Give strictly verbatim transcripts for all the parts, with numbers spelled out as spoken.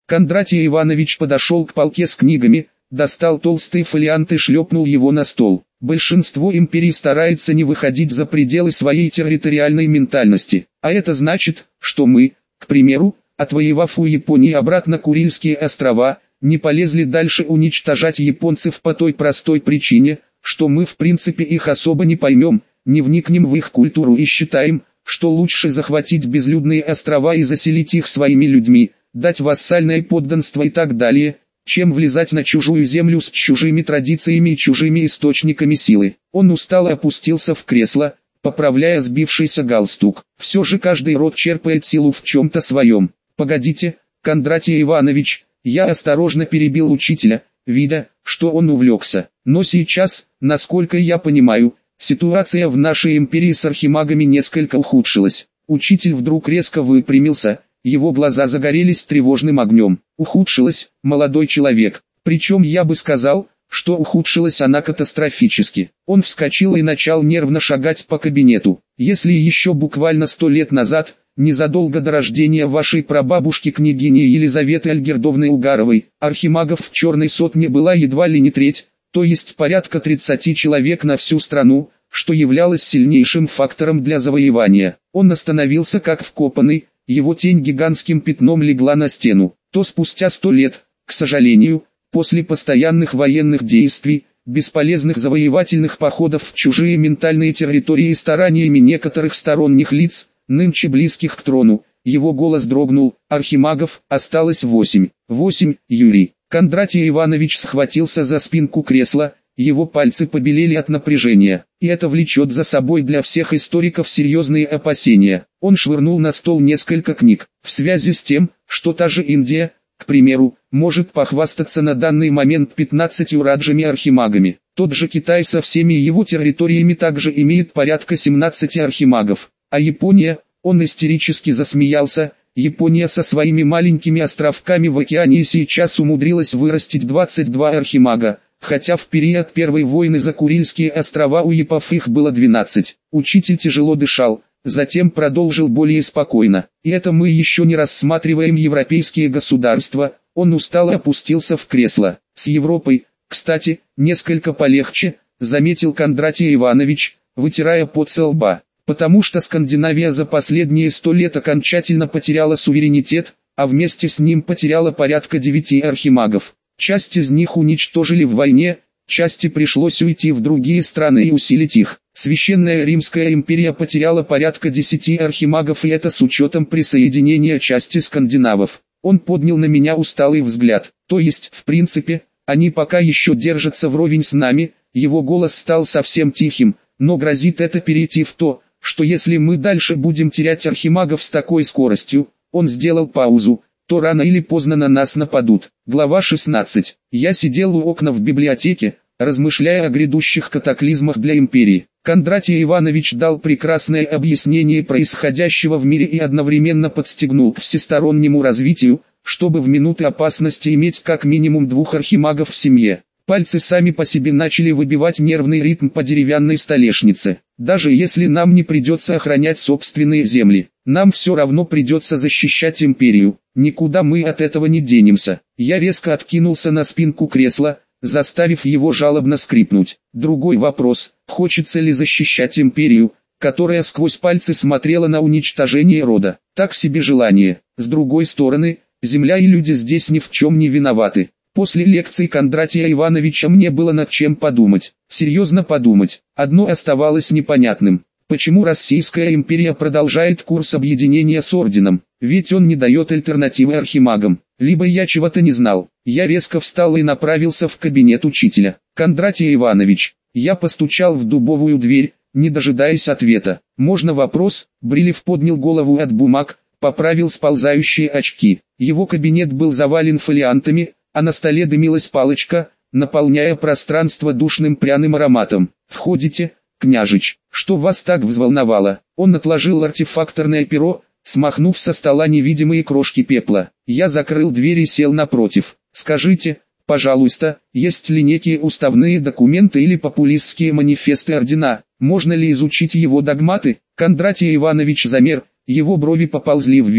Кондратий Иванович подошел к полке с книгами, достал толстый фолиант и шлепнул его на стол. Большинство империй старается не выходить за пределы своей территориальной ментальности, а это значит, что мы, к примеру, отвоевав у Японии обратно Курильские острова, не полезли дальше уничтожать японцев по той простой причине, что мы в принципе их особо не поймем, не вникнем в их культуру и считаем, что лучше захватить безлюдные острова и заселить их своими людьми, дать вассальное подданство и так далее, чем влезать на чужую землю с чужими традициями и чужими источниками силы. Он устало опустился в кресло, поправляя сбившийся галстук. Все же каждый род черпает силу в чем-то своем. «Погодите, Кондратий Иванович», я осторожно перебил учителя, видя, что он увлекся. «Но сейчас, насколько я понимаю, ситуация в нашей империи с архимагами несколько ухудшилась». Учитель вдруг резко выпрямился, его глаза загорелись тревожным огнем. «Ухудшилась, молодой человек. Причем я бы сказал, что ухудшилась она катастрофически». Он вскочил и начал нервно шагать по кабинету. «Если еще буквально сто лет назад, незадолго до рождения вашей прабабушки княгини Елизаветы Альгердовны Угаровой, архимагов в Черной Сотне была едва ли не треть, то есть порядка тридцати человек на всю страну, что являлось сильнейшим фактором для завоевания. Он остановился как вкопанный, его тень гигантским пятном легла на стену. То спустя сто лет, к сожалению, после постоянных военных действий, бесполезных завоевательных походов в чужие ментальные территории и стараниями некоторых сторонних лиц, нынче близких к трону, его голос дрогнул, архимагов осталось восемь. Восемь, Юрий. Кондратий Иванович схватился за спинку кресла, его пальцы побелели от напряжения, и это влечет за собой для всех историков серьезные опасения. Он швырнул на стол несколько книг, в связи с тем, что та же Индия, к примеру, может похвастаться на данный момент пятнадцатью раджами-архимагами. Тот же Китай со всеми его территориями также имеет порядка семнадцати архимагов. А Япония, он истерически засмеялся, Япония со своими маленькими островками в океане сейчас умудрилась вырастить двадцать два архимага, хотя в период Первой войны за Курильские острова у япов их было двенадцать. Учитель тяжело дышал, затем продолжил более спокойно. И это мы еще не рассматриваем европейские государства. Он устало опустился в кресло. С Европой, кстати, несколько полегче, заметил Кондратий Иванович, вытирая пот со лба. Потому что Скандинавия за последние сто лет окончательно потеряла суверенитет, а вместе с ним потеряла порядка девяти архимагов. Часть из них уничтожили в войне, части пришлось уйти в другие страны и усилить их. Священная Римская империя потеряла порядка десяти архимагов, и это с учетом присоединения части скандинавов. Он поднял на меня усталый взгляд. То есть, в принципе, они пока еще держатся вровень с нами. Его голос стал совсем тихим, но грозит это перейти в то, что если мы дальше будем терять архимагов с такой скоростью, он сделал паузу, то рано или поздно на нас нападут. Глава шестнадцать. Я сидел у окна в библиотеке, размышляя о грядущих катаклизмах для империи. Кондратий Иванович дал прекрасное объяснение происходящего в мире и одновременно подстегнул к всестороннему развитию, чтобы в минуты опасности иметь как минимум двух архимагов в семье. Пальцы сами по себе начали выбивать нервный ритм по деревянной столешнице. Даже если нам не придется охранять собственные земли, нам все равно придется защищать империю. Никуда мы от этого не денемся. Я резко откинулся на спинку кресла, заставив его жалобно скрипнуть. Другой вопрос, хочется ли защищать империю, которая сквозь пальцы смотрела на уничтожение рода. Так себе желание. С другой стороны, земля и люди здесь ни в чем не виноваты. После лекции Кондратия Ивановича мне было над чем подумать. Серьезно подумать. Одно оставалось непонятным. Почему Российская империя продолжает курс объединения с орденом? Ведь он не дает альтернативы архимагам. Либо я чего-то не знал. Я резко встал и направился в кабинет учителя. Кондратий Иванович. Я постучал в дубовую дверь, не дожидаясь ответа. «Можно вопрос?» Брилев поднял голову от бумаг, поправил сползающие очки. Его кабинет был завален фолиантами, а на столе дымилась палочка, наполняя пространство душным пряным ароматом. «Входите, княжич, что вас так взволновало?» Он отложил артефакторное перо, смахнув со стола невидимые крошки пепла. Я закрыл дверь и сел напротив. «Скажите, пожалуйста, есть ли некие уставные документы или популистские манифесты ордена? Можно ли изучить его догматы?» Кондратий Иванович замер, его брови поползли вверх.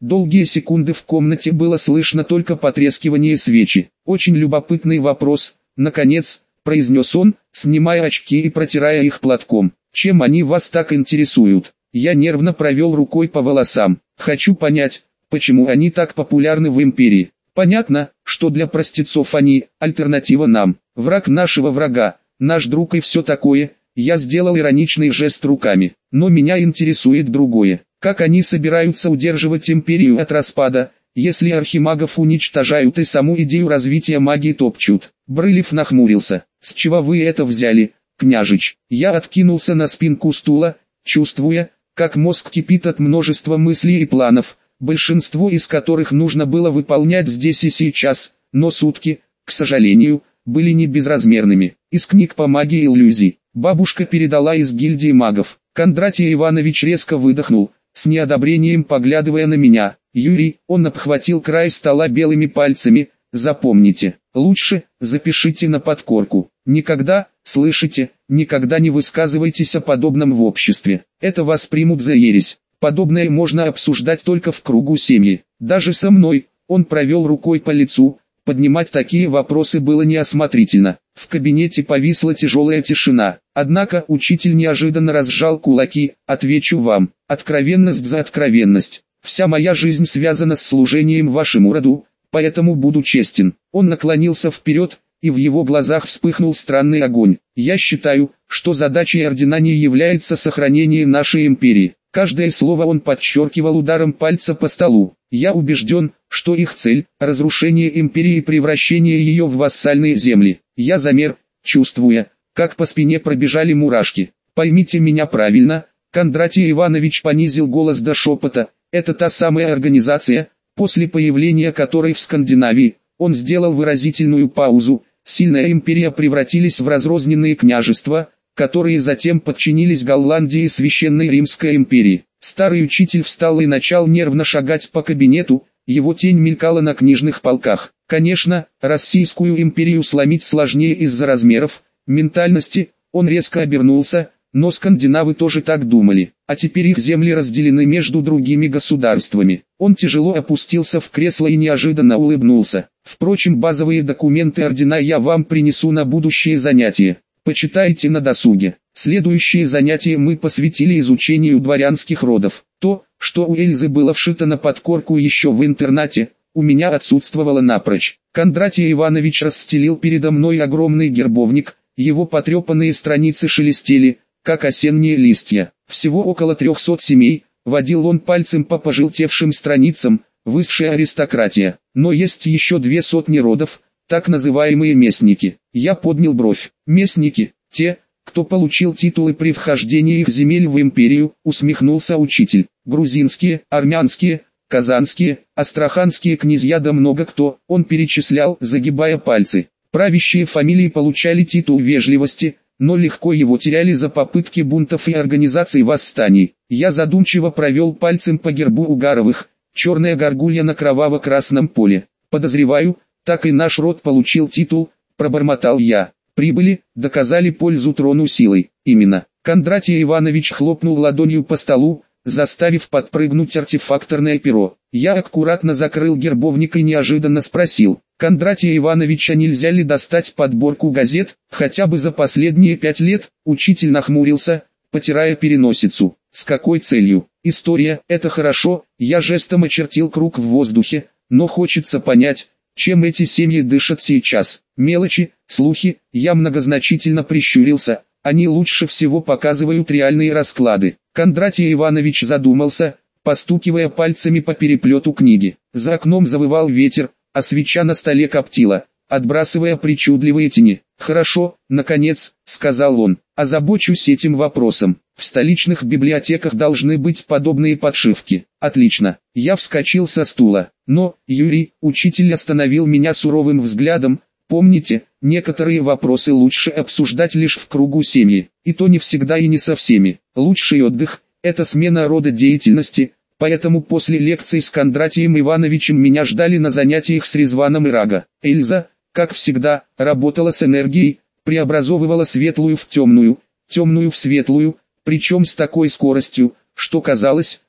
Долгие секунды в комнате было слышно только потрескивание свечи. «Очень любопытный вопрос», — наконец, произнес он, снимая очки и протирая их платком. «Чем они вас так интересуют?» Я нервно провел рукой по волосам. «Хочу понять, почему они так популярны в империи. Понятно, что для простецов они – альтернатива нам, враг нашего врага, наш друг и все такое». Я сделал ироничный жест руками. Но меня интересует другое. Как они собираются удерживать империю от распада, если архимагов уничтожают и саму идею развития магии топчут? Брылев нахмурился. «С чего вы это взяли, княжич?» Я откинулся на спинку стула, чувствуя, как мозг кипит от множества мыслей и планов, большинство из которых нужно было выполнять здесь и сейчас, но сутки, к сожалению, были не безразмерными. Из книг по магии иллюзий. Бабушка передала из гильдии магов. Кондратий Иванович резко выдохнул, с неодобрением поглядывая на меня. «Юрий», он обхватил край стола белыми пальцами, «запомните, лучше, запишите на подкорку. Никогда, слышите, никогда не высказывайтесь о подобном в обществе. Это воспримут за ересь. Подобное можно обсуждать только в кругу семьи. Даже со мной», он провел рукой по лицу, поднимать такие вопросы было неосмотрительно. В кабинете повисла тяжелая тишина. Однако учитель неожиданно разжал кулаки. «Отвечу вам, откровенность за откровенность. Вся моя жизнь связана с служением вашему роду, поэтому буду честен». Он наклонился вперед, и в его глазах вспыхнул странный огонь. «Я считаю, что задачей ордена не является сохранение нашей империи». Каждое слово он подчеркивал ударом пальца по столу. «Я убежден, что их цель – разрушение империи и превращение ее в вассальные земли». Я замер, чувствуя, как по спине пробежали мурашки. «Поймите меня правильно», Кондратий Иванович понизил голос до шепота, «это та самая организация, после появления которой в Скандинавии, он сделал выразительную паузу, сильная империя превратились в разрозненные княжества, которые затем подчинились Голландии и Священной Римской империи». Старый учитель встал и начал нервно шагать по кабинету, его тень мелькала на книжных полках. Конечно, Российскую империю сломить сложнее из-за размеров, ментальности, он резко обернулся, но скандинавы тоже так думали, а теперь их земли разделены между другими государствами. Он тяжело опустился в кресло и неожиданно улыбнулся. «Впрочем, базовые документы ордена я вам принесу на будущее занятие. Почитайте на досуге». Следующее занятие мы посвятили изучению дворянских родов. То, что у Эльзы было вшито на подкорку еще в интернате, у меня отсутствовало напрочь. Кондратий Иванович расстелил передо мной огромный гербовник, его потрепанные страницы шелестели, как осенние листья. Всего около трехсот семей, водил он пальцем по пожелтевшим страницам, высшая аристократия. Но есть еще две сотни родов, так называемые местники. Я поднял бровь. Местники, те, кто получил титулы при вхождении их земель в империю, усмехнулся учитель. Грузинские, армянские, казанские, астраханские князья да много кто, он перечислял, загибая пальцы. Правящие фамилии получали титул вежливости, но легко его теряли за попытки бунтов и организации восстаний. Я задумчиво провел пальцем по гербу Угаровых, черная горгулья на кроваво-красном поле. Подозреваю, так и наш род получил титул, пробормотал я. Прибыли, доказали пользу трону силой. Именно. Кондратий Иванович хлопнул ладонью по столу, заставив подпрыгнуть артефакторное перо. Я аккуратно закрыл гербовник и неожиданно спросил: «Кондратия Ивановича нельзя ли достать подборку газет, хотя бы за последние пять лет?» Учитель нахмурился, потирая переносицу. «С какой целью? История – это хорошо», я жестом очертил круг в воздухе, «но хочется понять, чем эти семьи дышат сейчас. Мелочи, слухи», я многозначительно прищурился, «они лучше всего показывают реальные расклады». Кондратий Иванович задумался, постукивая пальцами по переплету книги. За окном завывал ветер, а свеча на столе коптила, отбрасывая причудливые тени. «Хорошо, наконец», — сказал он, — «озабочусь этим вопросом. В столичных библиотеках должны быть подобные подшивки». «Отлично». Я вскочил со стула. «Но, Юрий», — учитель остановил меня суровым взглядом, «помните, некоторые вопросы лучше обсуждать лишь в кругу семьи, и то не всегда и не со всеми. Лучший отдых – это смена рода деятельности». Поэтому после лекций с Кондратием Ивановичем меня ждали на занятиях с Резваном и Рага. Эльза, как всегда, работала с энергией, преобразовывала светлую в темную, темную в светлую, причем с такой скоростью, что казалось,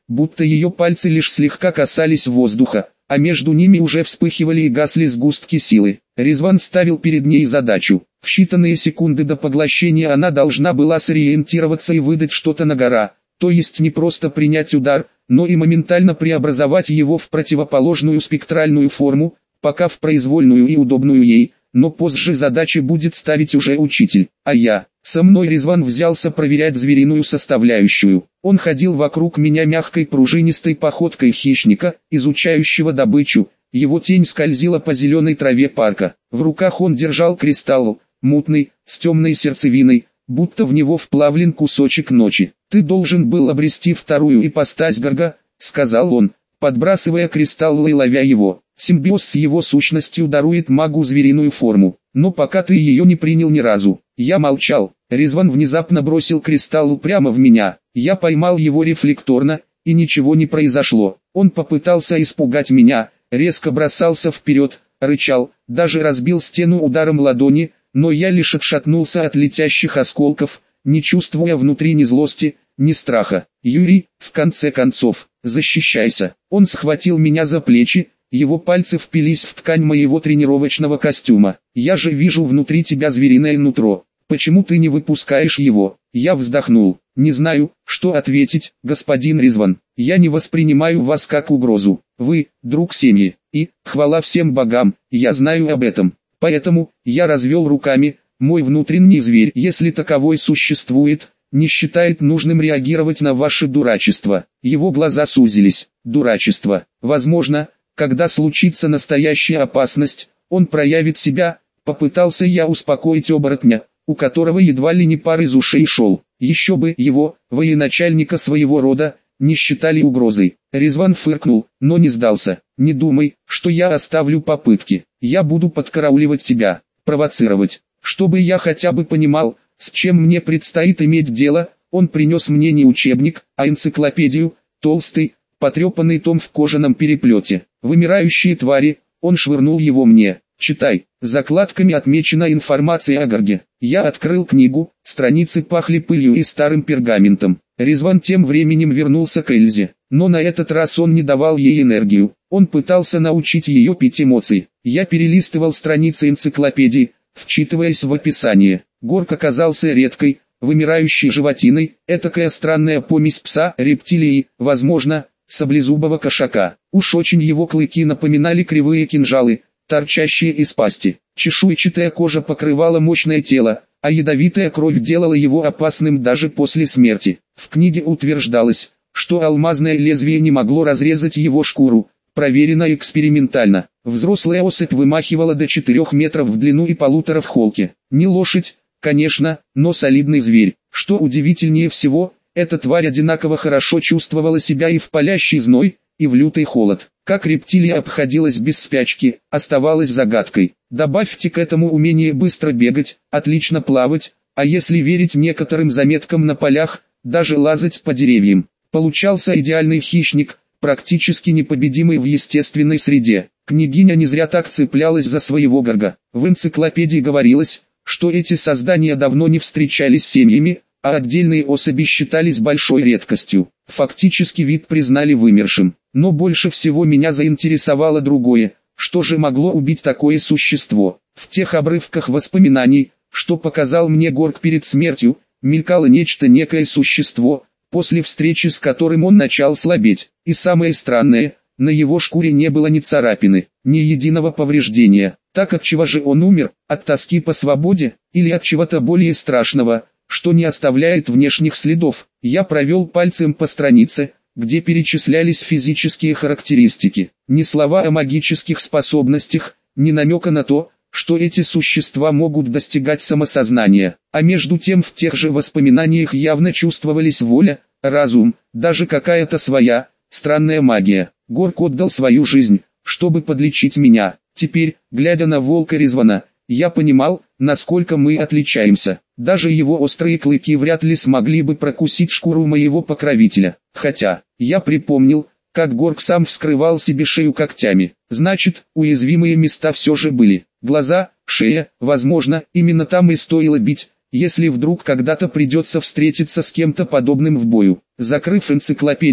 будто ее пальцы лишь слегка касались воздуха, а между ними уже вспыхивали и гасли сгустки силы. Резван ставил перед ней задачу. В считанные секунды до поглощения она должна была сориентироваться и выдать что-то на гора, то есть не просто принять удар, но и моментально преобразовать его в противоположную спектральную форму, пока в произвольную и удобную ей, но позже задачи будет ставить уже учитель, а я. Со мной Резван взялся проверять звериную составляющую. Он ходил вокруг меня мягкой пружинистой походкой хищника, изучающего добычу. Его тень скользила по зеленой траве парка. В руках он держал кристалл, мутный, с темной сердцевиной, будто в него вплавлен кусочек ночи. «Ты должен был обрести вторую ипостась Горга», — сказал он, подбрасывая кристалл и ловя его. «Симбиоз с его сущностью дарует магу звериную форму, но пока ты ее не принял ни разу». Я молчал. Резван внезапно бросил кристалл прямо в меня. Я поймал его рефлекторно, и ничего не произошло. Он попытался испугать меня, резко бросался вперед, рычал, даже разбил стену ударом ладони, но я лишь отшатнулся от летящих осколков, не чувствуя внутри ни злости, ни страха. «Юрий, в конце концов, защищайся». Он схватил меня за плечи, его пальцы впились в ткань моего тренировочного костюма. «Я же вижу внутри тебя звериное нутро. Почему ты не выпускаешь его?» Я вздохнул. «Не знаю, что ответить, господин Резван. Я не воспринимаю вас как угрозу. Вы – друг семьи, и, хвала всем богам, я знаю об этом. Поэтому, я развел руками, мой внутренний зверь, если таковой существует, не считает нужным реагировать на ваше дурачество». Его глаза сузились. «Дурачество. Возможно, когда случится настоящая опасность, он проявит себя», — попытался я успокоить оборотня, у которого едва ли не пар из ушей шел. Еще бы его, военачальника своего рода, не считали угрозой. Резван фыркнул, но не сдался. «Не думай, что я оставлю попытки. Я буду подкарауливать тебя, провоцировать, чтобы я хотя бы понимал, с чем мне предстоит иметь дело». Он принес мне не учебник, а энциклопедию, толстый, потрепанный том в кожаном переплете. «Вымирающие твари», он швырнул его мне. «Читай». Закладками отмечена информация о Горге. Я открыл книгу, страницы пахли пылью и старым пергаментом. Резван тем временем вернулся к Эльзе, но на этот раз он не давал ей энергию. Он пытался научить ее пить эмоций. Я перелистывал страницы энциклопедии, вчитываясь в описание. Горг оказался редкой, вымирающей животиной, этакая странная помесь пса, рептилии, возможно, саблезубого кошака. Уж очень его клыки напоминали кривые кинжалы, торчащие из пасти. Чешуйчатая кожа покрывала мощное тело, а ядовитая кровь делала его опасным даже после смерти. В книге утверждалось, что алмазное лезвие не могло разрезать его шкуру, проверено экспериментально. Взрослая особь вымахивала до четырёх метров в длину и полутора в холке. Не лошадь, конечно, но солидный зверь. Что удивительнее всего, эта тварь одинаково хорошо чувствовала себя и в палящий зной, и в лютый холод. Как рептилия обходилась без спячки, оставалось загадкой. Добавьте к этому умение быстро бегать, отлично плавать, а если верить некоторым заметкам на полях, даже лазать по деревьям. Получался идеальный хищник, практически непобедимый в естественной среде. Княгиня не зря так цеплялась за своего Горга. В энциклопедии говорилось, что эти создания давно не встречались семьями, а отдельные особи считались большой редкостью. Фактически вид признали вымершим. Но больше всего меня заинтересовало другое, что же могло убить такое существо. В тех обрывках воспоминаний, что показал мне Горг перед смертью, мелькало нечто, некое существо, после встречи с которым он начал слабеть. И самое странное, на его шкуре не было ни царапины, ни единого повреждения. Так от чего же он умер? От тоски по свободе, или от чего-то более страшного, что не оставляет внешних следов? Я провел пальцем по странице, где перечислялись физические характеристики. Ни слова о магических способностях, ни намека на то, что эти существа могут достигать самосознания. А между тем в тех же воспоминаниях явно чувствовались воля, разум, даже какая-то своя, странная магия. Горг отдал свою жизнь, чтобы подлечить меня. Теперь, глядя на волка Резвана, я понимал, насколько мы отличаемся. Даже его острые клыки вряд ли смогли бы прокусить шкуру моего покровителя. Хотя, я припомнил, как Горг сам вскрывал себе шею когтями. Значит, уязвимые места все же были. Глаза, шея, возможно, именно там и стоило бить, если вдруг когда-то придется встретиться с кем-то подобным в бою. Закрыв энциклопедию,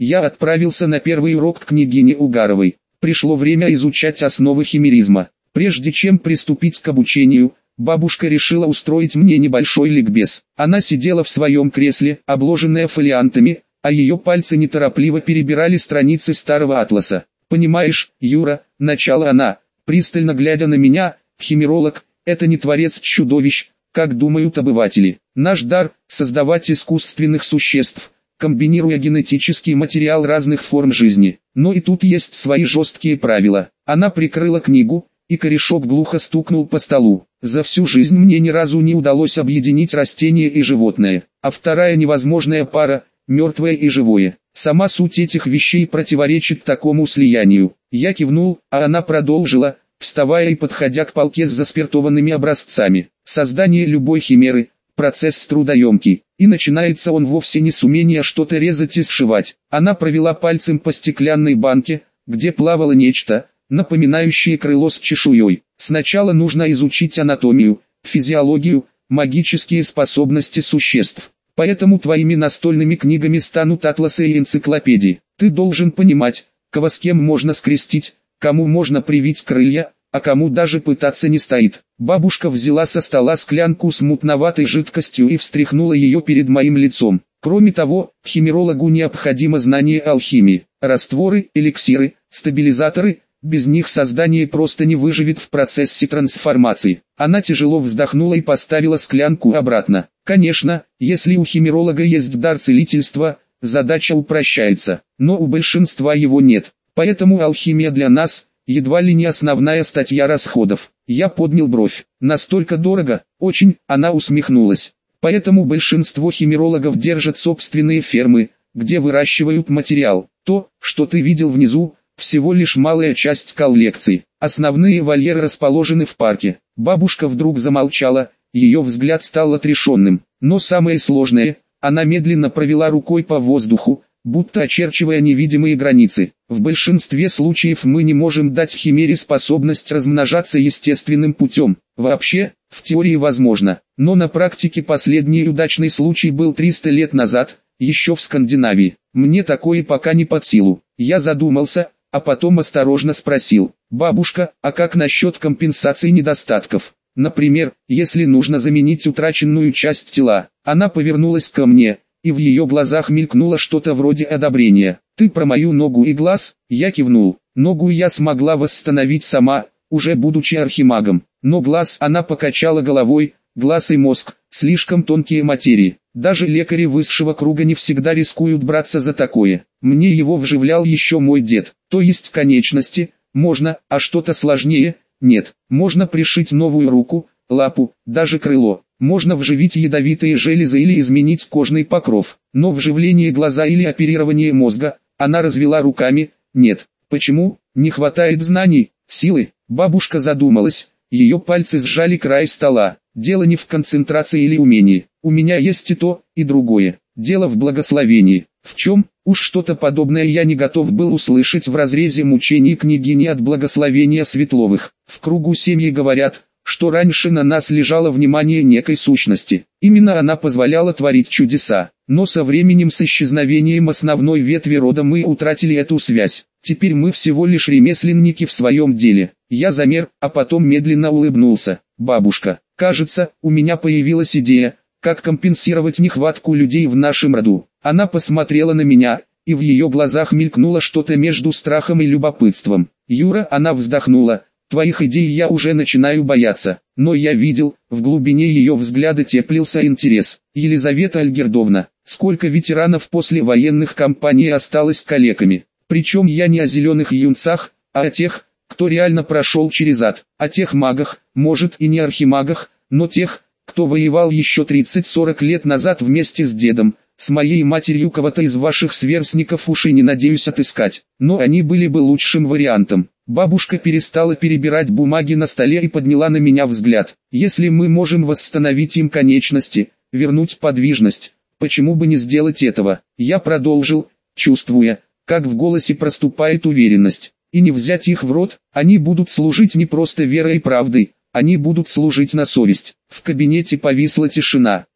я отправился на первый урок к княгине Угаровой. Пришло время изучать основы химеризма. Прежде чем приступить к обучению, бабушка решила устроить мне небольшой ликбез. Она сидела в своем кресле, обложенная фолиантами, а ее пальцы неторопливо перебирали страницы старого атласа. «Понимаешь, Юра», — начала она, пристально глядя на меня, «химеролог — это не творец чудовищ, как думают обыватели. Наш дар — создавать искусственных существ, комбинируя генетический материал разных форм жизни. Но и тут есть свои жесткие правила». Она прикрыла книгу, и корешок глухо стукнул по столу. «За всю жизнь мне ни разу не удалось объединить растение и животное, а вторая невозможная пара — мертвое и живое. Сама суть этих вещей противоречит такому слиянию». Я кивнул, а она продолжила, вставая и подходя к полке с заспиртованными образцами. «Создание любой химеры – процесс трудоемкий, и начинается он вовсе не с умения что-то резать и сшивать». Она провела пальцем по стеклянной банке, где плавало нечто, напоминающее крыло с чешуей. «Сначала нужно изучить анатомию, физиологию, магические способности существ. Поэтому твоими настольными книгами станут атласы и энциклопедии. Ты должен понимать, кого с кем можно скрестить, кому можно привить крылья, а кому даже пытаться не стоит». Бабушка взяла со стола склянку с мутноватой жидкостью и встряхнула ее перед моим лицом. «Кроме того, химерологу необходимо знание алхимии, растворы, эликсиры, стабилизаторы. Без них создание просто не выживет в процессе трансформации». Она тяжело вздохнула и поставила склянку обратно. «Конечно, если у химеролога есть дар целительства, задача упрощается, но у большинства его нет. Поэтому алхимия для нас – едва ли не основная статья расходов». Я поднял бровь. «Настолько дорого?» «Очень», – она усмехнулась. «Поэтому большинство химерологов держат собственные фермы, где выращивают материал. То, что ты видел внизу, всего лишь малая часть коллекции. Основные вольеры расположены в парке». Бабушка вдруг замолчала, ее взгляд стал отрешенным. «Но самое сложное», – она медленно провела рукой по воздуху, будто очерчивая невидимые границы. «В большинстве случаев мы не можем дать химере способность размножаться естественным путем. Вообще, в теории возможно, но на практике последний удачный случай был триста лет назад, еще в Скандинавии. Мне такое пока не под силу». Я задумался, а потом осторожно спросил: «Бабушка, а как насчет компенсации недостатков? Например, если нужно заменить утраченную часть тела?» Она повернулась ко мне, и в ее глазах мелькнуло что-то вроде одобрения. «Ты про мою ногу и глаз?» Я кивнул. «Ногу я смогла восстановить сама, уже будучи архимагом. Но глаз...» Она покачала головой. «Глаз и мозг – слишком тонкие материи. Даже лекари высшего круга не всегда рискуют браться за такое. Мне его вживлял еще мой дед. То есть конечности можно, а что-то сложнее – нет. Можно пришить новую руку, лапу, даже крыло. Можно вживить ядовитые железы или изменить кожный покров. Но вживление глаза или оперирование мозга...» Она развела руками. «Нет». «Почему? Не хватает знаний, силы?» Бабушка задумалась. Ее пальцы сжали край стола. «Дело не в концентрации или умении. У меня есть и то, и другое. Дело в благословении». «В чем?» Уж что-то подобное я не готов был услышать в разрезе мучений княгини от благословения Светловых. В кругу семьи говорят, что раньше на нас лежало внимание некой сущности. Именно она позволяла творить чудеса. Но со временем, с исчезновением основной ветви рода, мы утратили эту связь. Теперь мы всего лишь ремесленники в своем деле». Я замер, а потом медленно улыбнулся. «Бабушка, кажется, у меня появилась идея, как компенсировать нехватку людей в нашем роду». Она посмотрела на меня, и в ее глазах мелькнуло что-то между страхом и любопытством. «Юра», она вздохнула, «твоих идей я уже начинаю бояться». Но я видел, в глубине ее взгляда теплился интерес. «Елизавета Альгердовна, сколько ветеранов после военных кампаний осталось калеками? Причем я не о зеленых юнцах, а о тех, кто реально прошел через ад, о тех магах, может и не архимагах, но тех, кто воевал еще тридцать-сорок лет назад вместе с дедом, с моей матерью. Кого-то из ваших сверстников уж и не надеюсь отыскать, но они были бы лучшим вариантом». Бабушка перестала перебирать бумаги на столе и подняла на меня взгляд. «Если мы можем восстановить им конечности, вернуть подвижность, почему бы не сделать этого?» Я продолжил, чувствуя, как в голосе проступает уверенность. «И не взять их в рот, они будут служить не просто верой и правдой, они будут служить на совесть». В кабинете повисла тишина.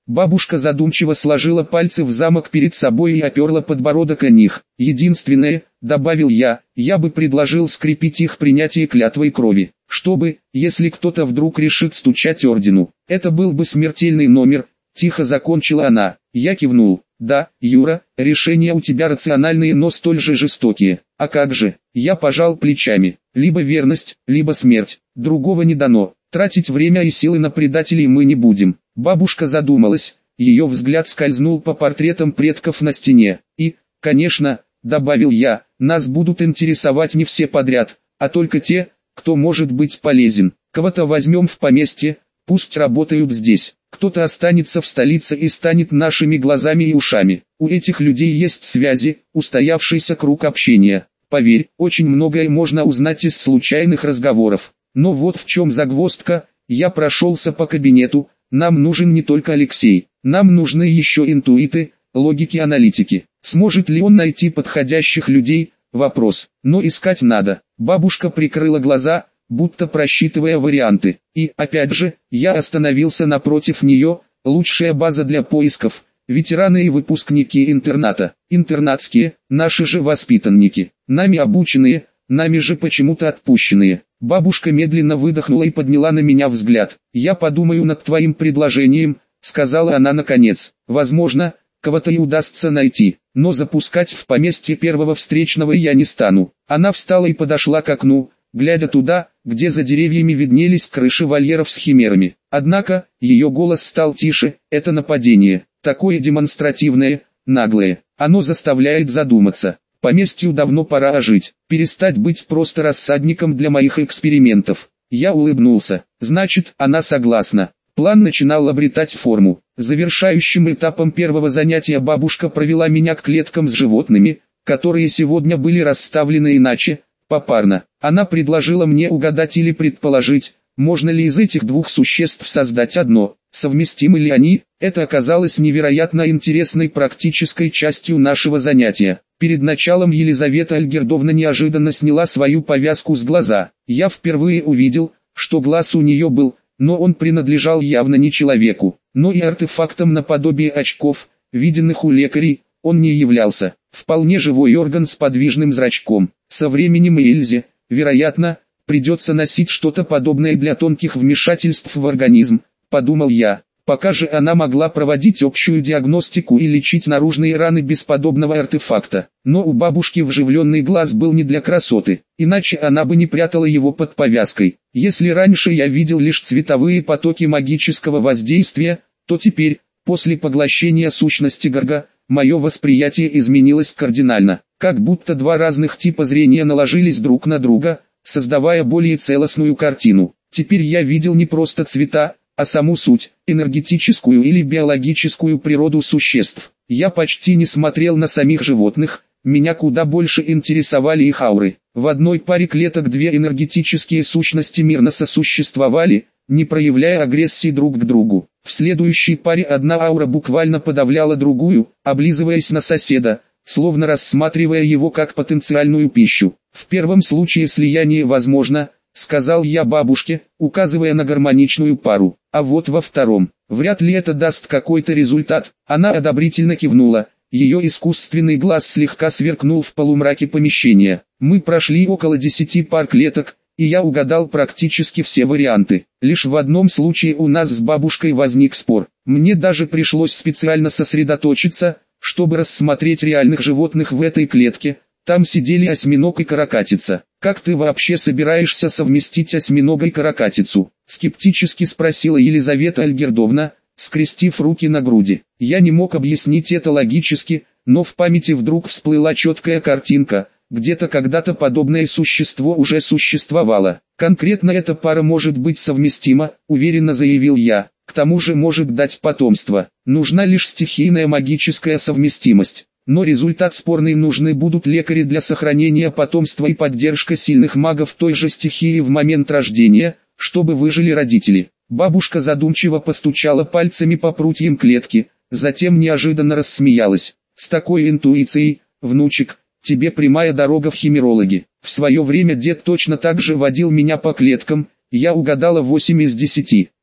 Бабушка задумчиво сложила пальцы в замок перед собой и оперла подбородок о них. Единственное, добавил я, я бы предложил скрепить их принятие клятвой крови, чтобы, если кто-то вдруг решит стучать ордену, это был бы смертельный номер, тихо закончила она. Я кивнул. Да, Юра, решения у тебя рациональные, но столь же жестокие. А как же? Я пожал плечами. Либо верность, либо смерть. Другого не дано. Тратить время и силы на предателей мы не будем. Бабушка задумалась, ее взгляд скользнул по портретам предков на стене. И, конечно, добавил я, нас будут интересовать не все подряд, а только те, кто может быть полезен. Кого-то возьмем в поместье, пусть работают здесь. Кто-то останется в столице и станет нашими глазами и ушами. У этих людей есть связи, устоявшийся круг общения. Поверь, очень многое можно узнать из случайных разговоров. Но вот в чем загвоздка. Я прошелся по кабинету. Нам нужен не только Алексей. Нам нужны еще интуиты, логики-аналитики. Сможет ли он найти подходящих людей? Вопрос. Но искать надо. Бабушка прикрыла глаза, будто просчитывая варианты. И, опять же, я остановился напротив нее. Лучшая база для поисков. Ветераны и выпускники интерната. Интернатские, наши же воспитанники. Нами обученные, нами же почему-то отпущенные. Бабушка медленно выдохнула и подняла на меня взгляд. «Я подумаю над твоим предложением», — сказала она наконец. «Возможно, кого-то и удастся найти, но запускать в поместье первого встречного я не стану». Она встала и подошла к окну, глядя туда, где за деревьями виднелись крыши вольеров с химерами. Однако, ее голос стал тише. «Это нападение, такое демонстративное, наглое. Оно заставляет задуматься. Поместью давно пора ожить, перестать быть просто рассадником для моих экспериментов». Я улыбнулся. Значит, она согласна. План начинал обретать форму. Завершающим этапом первого занятия бабушка провела меня к клеткам с животными, которые сегодня были расставлены иначе, попарно. Она предложила мне угадать или предположить, можно ли из этих двух существ создать одно. Совместимы ли они? Это оказалось невероятно интересной практической частью нашего занятия. Перед началом Елизавета Альгердовна неожиданно сняла свою повязку с глаза. Я впервые увидел, что глаз у нее был, но он принадлежал явно не человеку, но и артефактом наподобие очков, виденных у лекарей, он не являлся. Вполне живой орган с подвижным зрачком. Со временем и Эльзе, вероятно, придется носить что-то подобное для тонких вмешательств в организм, подумал я. Пока же она могла проводить общую диагностику и лечить наружные раны без подобного артефакта. Но у бабушки вживленный глаз был не для красоты, иначе она бы не прятала его под повязкой. Если раньше я видел лишь цветовые потоки магического воздействия, то теперь, после поглощения сущности Горга, мое восприятие изменилось кардинально. Как будто два разных типа зрения наложились друг на друга, создавая более целостную картину. Теперь я видел не просто цвета, а саму суть, энергетическую или биологическую природу существ. Я почти не смотрел на самих животных, меня куда больше интересовали их ауры. В одной паре клеток две энергетические сущности мирно сосуществовали, не проявляя агрессии друг к другу. В следующей паре одна аура буквально подавляла другую, облизываясь на соседа, словно рассматривая его как потенциальную пищу. В первом случае слияние возможно, сказал я бабушке, указывая на гармоничную пару. А вот во втором, вряд ли это даст какой-то результат. Она одобрительно кивнула. Ее искусственный глаз слегка сверкнул в полумраке помещения. Мы прошли около десяти пар клеток, и я угадал практически все варианты. Лишь в одном случае у нас с бабушкой возник спор. Мне даже пришлось специально сосредоточиться, чтобы рассмотреть реальных животных в этой клетке. Там сидели осьминог и каракатица. «Как ты вообще собираешься совместить осьминога и каракатицу?» — скептически спросила Елизавета Альгердовна, скрестив руки на груди. Я не мог объяснить это логически, но в памяти вдруг всплыла четкая картинка. Где-то когда-то подобное существо уже существовало. Конкретно эта пара может быть совместима, уверенно заявил я. К тому же может дать потомство. Нужна лишь стихийная магическая совместимость. Но результат спорный, нужны будут лекари для сохранения потомства и поддержка сильных магов той же стихии в момент рождения, чтобы выжили родители. Бабушка задумчиво постучала пальцами по прутьям клетки, затем неожиданно рассмеялась. С такой интуицией, внучек, тебе прямая дорога в химерологи. В свое время дед точно так же водил меня по клеткам, я угадала восемь из десяти.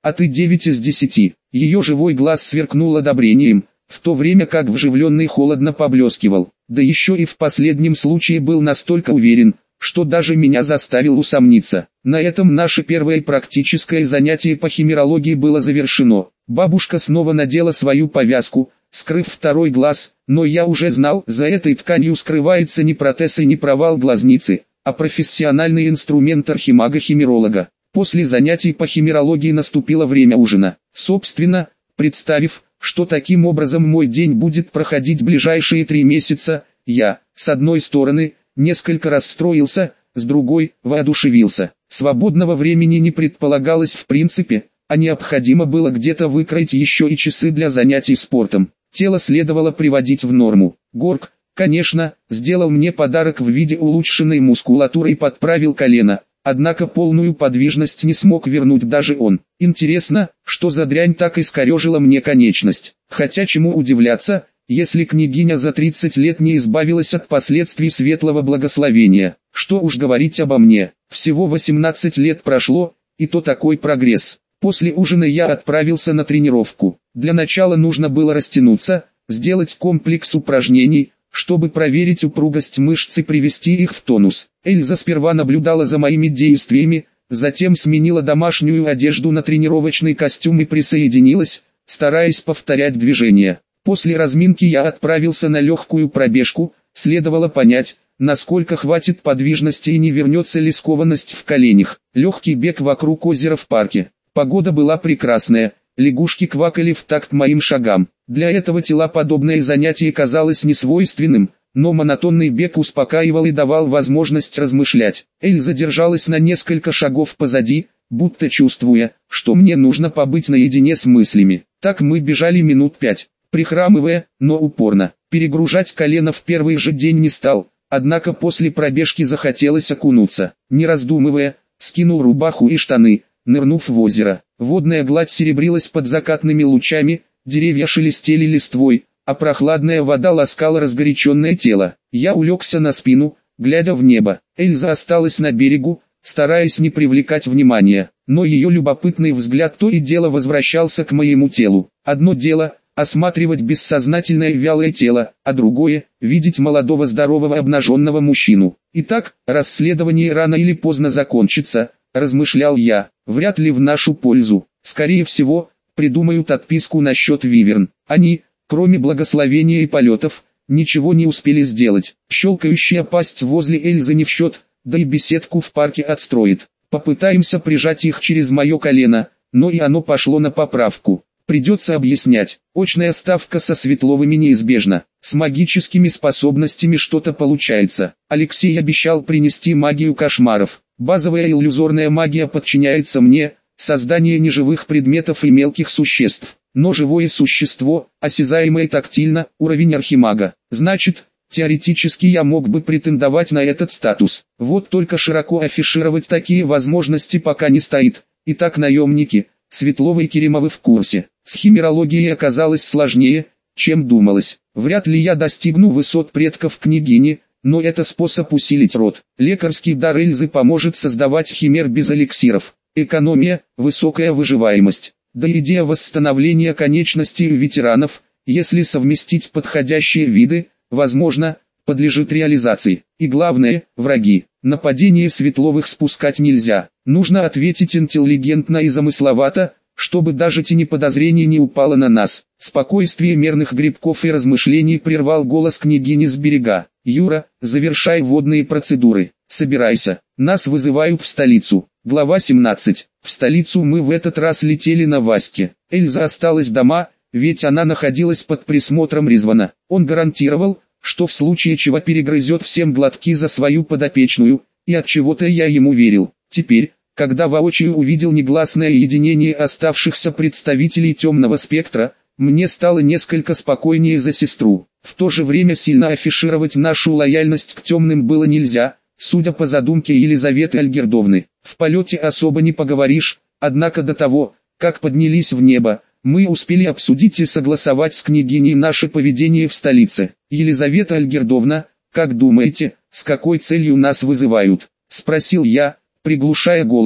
а ты девять из десяти. Ее живой глаз сверкнул одобрением, в то время как вживленный холодно поблескивал. Да еще и в последнем случае был настолько уверен, что даже меня заставил усомниться. На этом наше первое практическое занятие по химерологии было завершено. Бабушка снова надела свою повязку, скрыв второй глаз, но я уже знал, за этой тканью скрывается не протез и не провал глазницы, а профессиональный инструмент архимага-химеролога. После занятий по химерологии наступило время ужина. Собственно, представив, что таким образом мой день будет проходить ближайшие три месяца, я, с одной стороны, несколько расстроился, с другой – воодушевился. Свободного времени не предполагалось в принципе, а необходимо было где-то выкроить еще и часы для занятий спортом. Тело следовало приводить в норму. Горг, конечно, сделал мне подарок в виде улучшенной мускулатуры и подправил колено, однако полную подвижность не смог вернуть даже он. Интересно, что за дрянь так искорежила мне конечность. Хотя чему удивляться, если княгиня за тридцать лет не избавилась от последствий светлого благословения. Что уж говорить обо мне, всего восемнадцать лет прошло, и то такой прогресс. После ужина я отправился на тренировку. Для начала нужно было растянуться, сделать комплекс упражнений, чтобы проверить упругость мышц и привести их в тонус. Эльза сперва наблюдала за моими действиями, затем сменила домашнюю одежду на тренировочный костюм и присоединилась, стараясь повторять движения. После разминки я отправился на легкую пробежку, следовало понять, насколько хватит подвижности и не вернется ли скованность в коленях. Легкий бег вокруг озера в парке. Погода была прекрасная, лягушки квакали в такт моим шагам. Для этого телоподобное занятие казалось несвойственным, но монотонный бег успокаивал и давал возможность размышлять. Эльза держалась на несколько шагов позади, будто чувствуя, что мне нужно побыть наедине с мыслями. Так мы бежали минут пять, прихрамывая, но упорно. Перегружать колено в первый же день не стал, однако после пробежки захотелось окунуться. Не раздумывая, скинул рубаху и штаны, нырнув в озеро. Водная гладь серебрилась под закатными лучами, деревья шелестели листвой, а прохладная вода ласкала разгоряченное тело. Я улегся на спину, глядя в небо. Эльза осталась на берегу, стараясь не привлекать внимания, но ее любопытный взгляд то и дело возвращался к моему телу. Одно дело – осматривать бессознательное вялое тело, а другое – видеть молодого здорового обнаженного мужчину. Итак, расследование рано или поздно закончится, размышлял я, вряд ли в нашу пользу. Скорее всего, придумают отписку насчет виверн. Они, кроме благословения и полетов, ничего не успели сделать. Щелкающая пасть возле Эльзы не в счет, да и беседку в парке отстроит. Попытаемся прижать их через мое колено, но и оно пошло на поправку. Придется объяснять, очная ставка со Светловыми неизбежна. С магическими способностями что-то получается. Алексей обещал принести магию кошмаров. Базовая иллюзорная магия подчиняется мне, создание неживых предметов и мелких существ. Но живое существо, осязаемое тактильно, уровень архимага. Значит, теоретически я мог бы претендовать на этот статус. Вот только широко афишировать такие возможности пока не стоит. Итак, наемники, Светловы и Керимовы в курсе. С химерологией оказалось сложнее, чем думалось. Вряд ли я достигну высот предков княгини, но это способ усилить род. Лекарский дар Эльзы поможет создавать химер без эликсиров. Экономия, высокая выживаемость. Да идея восстановления конечностей у ветеранов, если совместить подходящие виды, возможно, подлежит реализации. И главное, враги. Нападение Светловых спускать нельзя. Нужно ответить интеллигентно и замысловато, чтобы даже тени подозрений не упало на нас. Спокойствие мерных грибков и размышлений прервал голос княгини с берега. «Юра, завершай водные процедуры. Собирайся. Нас вызывают в столицу». Глава семнадцать. В столицу мы в этот раз летели на Ваське. Эльза осталась дома, ведь она находилась под присмотром Ризвана. Он гарантировал, что в случае чего перегрызет всем глотки за свою подопечную, и от чего-то я ему верил. Теперь, когда воочию увидел негласное единение оставшихся представителей темного спектра, мне стало несколько спокойнее за сестру. В то же время сильно афишировать нашу лояльность к темным было нельзя, судя по задумке Елизаветы Альгердовны. В полете особо не поговоришь, однако до того, как поднялись в небо, мы успели обсудить и согласовать с княгиней наше поведение в столице. «Елизавета Альгердовна, как думаете, с какой целью нас вызывают?» – спросил я, приглушая голос,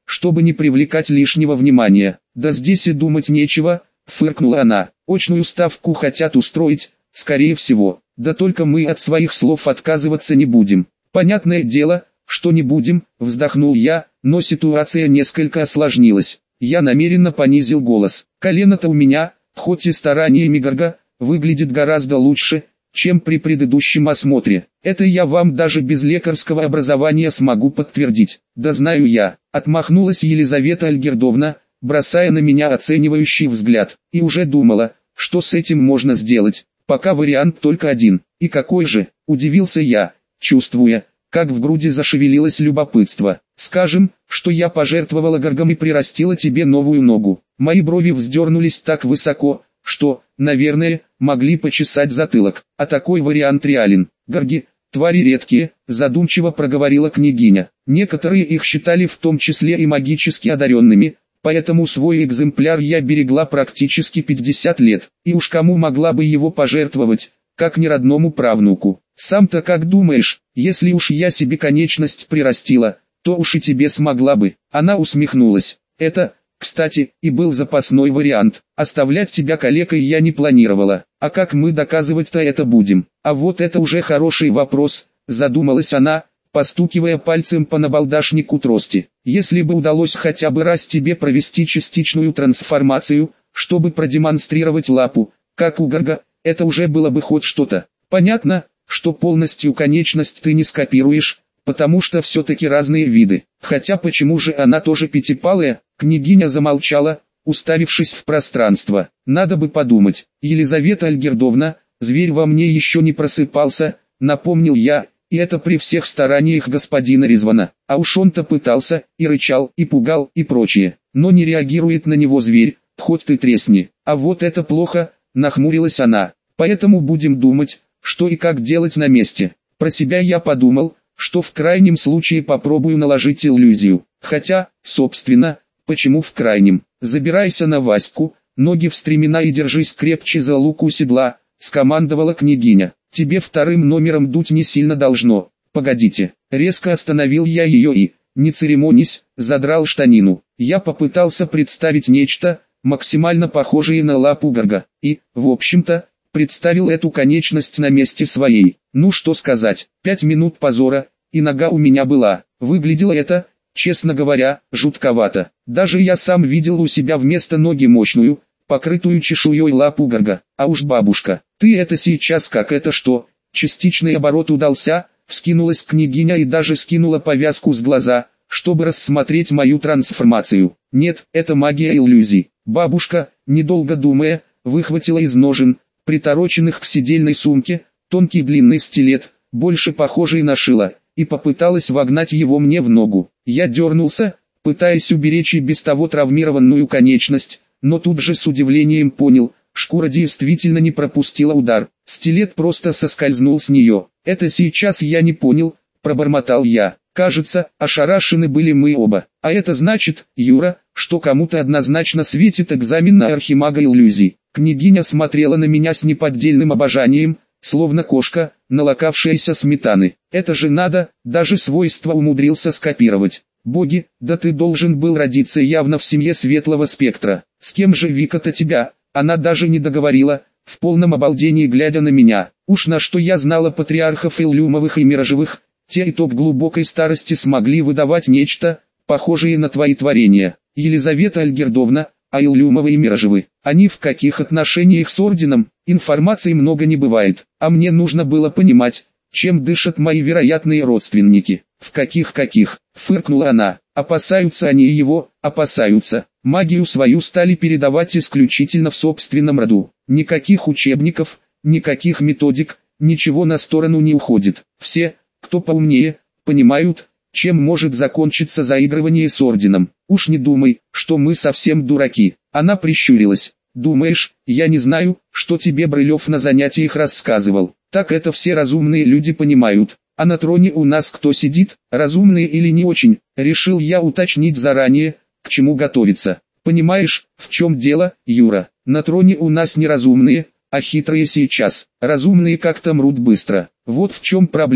чтобы не привлекать лишнего внимания. Да здесь и думать нечего, фыркнула она. Очную ставку хотят устроить, скорее всего. Да только мы от своих слов отказываться не будем. Понятное дело, что не будем, вздохнул я, но ситуация несколько осложнилась. Я намеренно понизил голос. Колено-то у меня, хоть и стараниями Горга, выглядит гораздо лучше, чем при предыдущем осмотре. Это я вам даже без лекарского образования смогу подтвердить. Да знаю я, отмахнулась Елизавета Альгердовна, бросая на меня оценивающий взгляд, и уже думала, что с этим можно сделать. Пока вариант только один. И какой же, удивился я, чувствуя, как в груди зашевелилось любопытство. Скажем, что я пожертвовала Горгом и прирастила тебе новую ногу. Мои брови вздернулись так высоко, что, наверное, могли почесать затылок. А такой вариант реален. Горги, твари редкие, задумчиво проговорила княгиня. Некоторые их считали в том числе и магически одаренными, поэтому свой экземпляр я берегла практически пятьдесят лет. И уж кому могла бы его пожертвовать, как не родному правнуку. Сам-то как думаешь, если уж я себе конечность прирастила, то уж и тебе смогла бы. Она усмехнулась. Это, кстати, и был запасной вариант. Оставлять тебя калекой я не планировала. А как мы доказывать-то это будем? А вот это уже хороший вопрос, задумалась она, постукивая пальцем по набалдашнику трости. Если бы удалось хотя бы раз тебе провести частичную трансформацию, чтобы продемонстрировать лапу, как у Горга, это уже было бы хоть что-то. Понятно, что полностью конечность ты не скопируешь, потому что все-таки разные виды. Хотя почему же она тоже пятипалая? Княгиня замолчала, уставившись в пространство. Надо бы подумать. Елизавета Альгердовна, зверь во мне еще не просыпался, напомнил я, и это при всех стараниях господина Резвана. А уж он-то пытался, и рычал, и пугал, и прочее. Но не реагирует на него зверь, хоть ты тресни. А вот это плохо, нахмурилась она. Поэтому будем думать, что и как делать на месте. Про себя я подумал, что в крайнем случае попробую наложить иллюзию. Хотя, собственно, почему в крайнем? Забирайся на Ваську, ноги в стремена и держись крепче за луку седла, скомандовала княгиня. Тебе вторым номером дуть не сильно должно. Погодите, резко остановил я ее и, не церемонясь, задрал штанину. Я попытался представить нечто, максимально похожее на лапу Горга, и, в общем-то, представил эту конечность на месте своей. Ну что сказать, пять минут позора, и нога у меня была. Выглядело это, честно говоря, жутковато. Даже я сам видел у себя вместо ноги мощную, покрытую чешуей лапу Горга. А уж бабушка, ты это сейчас как это что? Частичный оборот удался, вскинулась княгиня и даже скинула повязку с глаза, чтобы рассмотреть мою трансформацию. Нет, это магия иллюзий. Бабушка, недолго думая, выхватила из ножен, притороченных к сидельной сумке, тонкий длинный стилет, больше похожий на шило, и попыталась вогнать его мне в ногу. Я дернулся, пытаясь уберечь и без того травмированную конечность, но тут же с удивлением понял, шкура действительно не пропустила удар, стилет просто соскользнул с нее. Это сейчас я не понял, пробормотал я. Кажется, ошарашены были мы оба. А это значит, Юра, что кому-то однозначно светит экзамен на архимага иллюзий. Княгиня смотрела на меня с неподдельным обожанием, словно кошка, налокавшаяся сметаны. Это же надо, даже свойства умудрился скопировать. Боги, да ты должен был родиться явно в семье светлого спектра. С кем же Вика-то тебя? Она даже не договорила, в полном обалдении глядя на меня. Уж на что я знала патриархов Иллюмовых и Миражевых, те и то к глубокой старости смогли выдавать нечто, похожее на твои творения. Елизавета Альгердовна, а Иллюмовы и Миражевы, они в каких отношениях с орденом? Информации много не бывает, а мне нужно было понимать, чем дышат мои вероятные родственники. В каких-каких, фыркнула она, опасаются они его, опасаются. Магию свою стали передавать исключительно в собственном роду. Никаких учебников, никаких методик, ничего на сторону не уходит. Все, кто поумнее, понимают, чем может закончиться заигрывание с орденом. Уж не думай, что мы совсем дураки. Она прищурилась. Думаешь, я не знаю, что тебе Брылев на занятиях рассказывал? Так это все разумные люди понимают. А на троне у нас кто сидит, разумные или не очень, решил я уточнить заранее, к чему готовиться. Понимаешь, в чем дело, Юра? На троне у нас не разумные, а хитрые сейчас. Разумные как-то мрут быстро. Вот в чем проблема,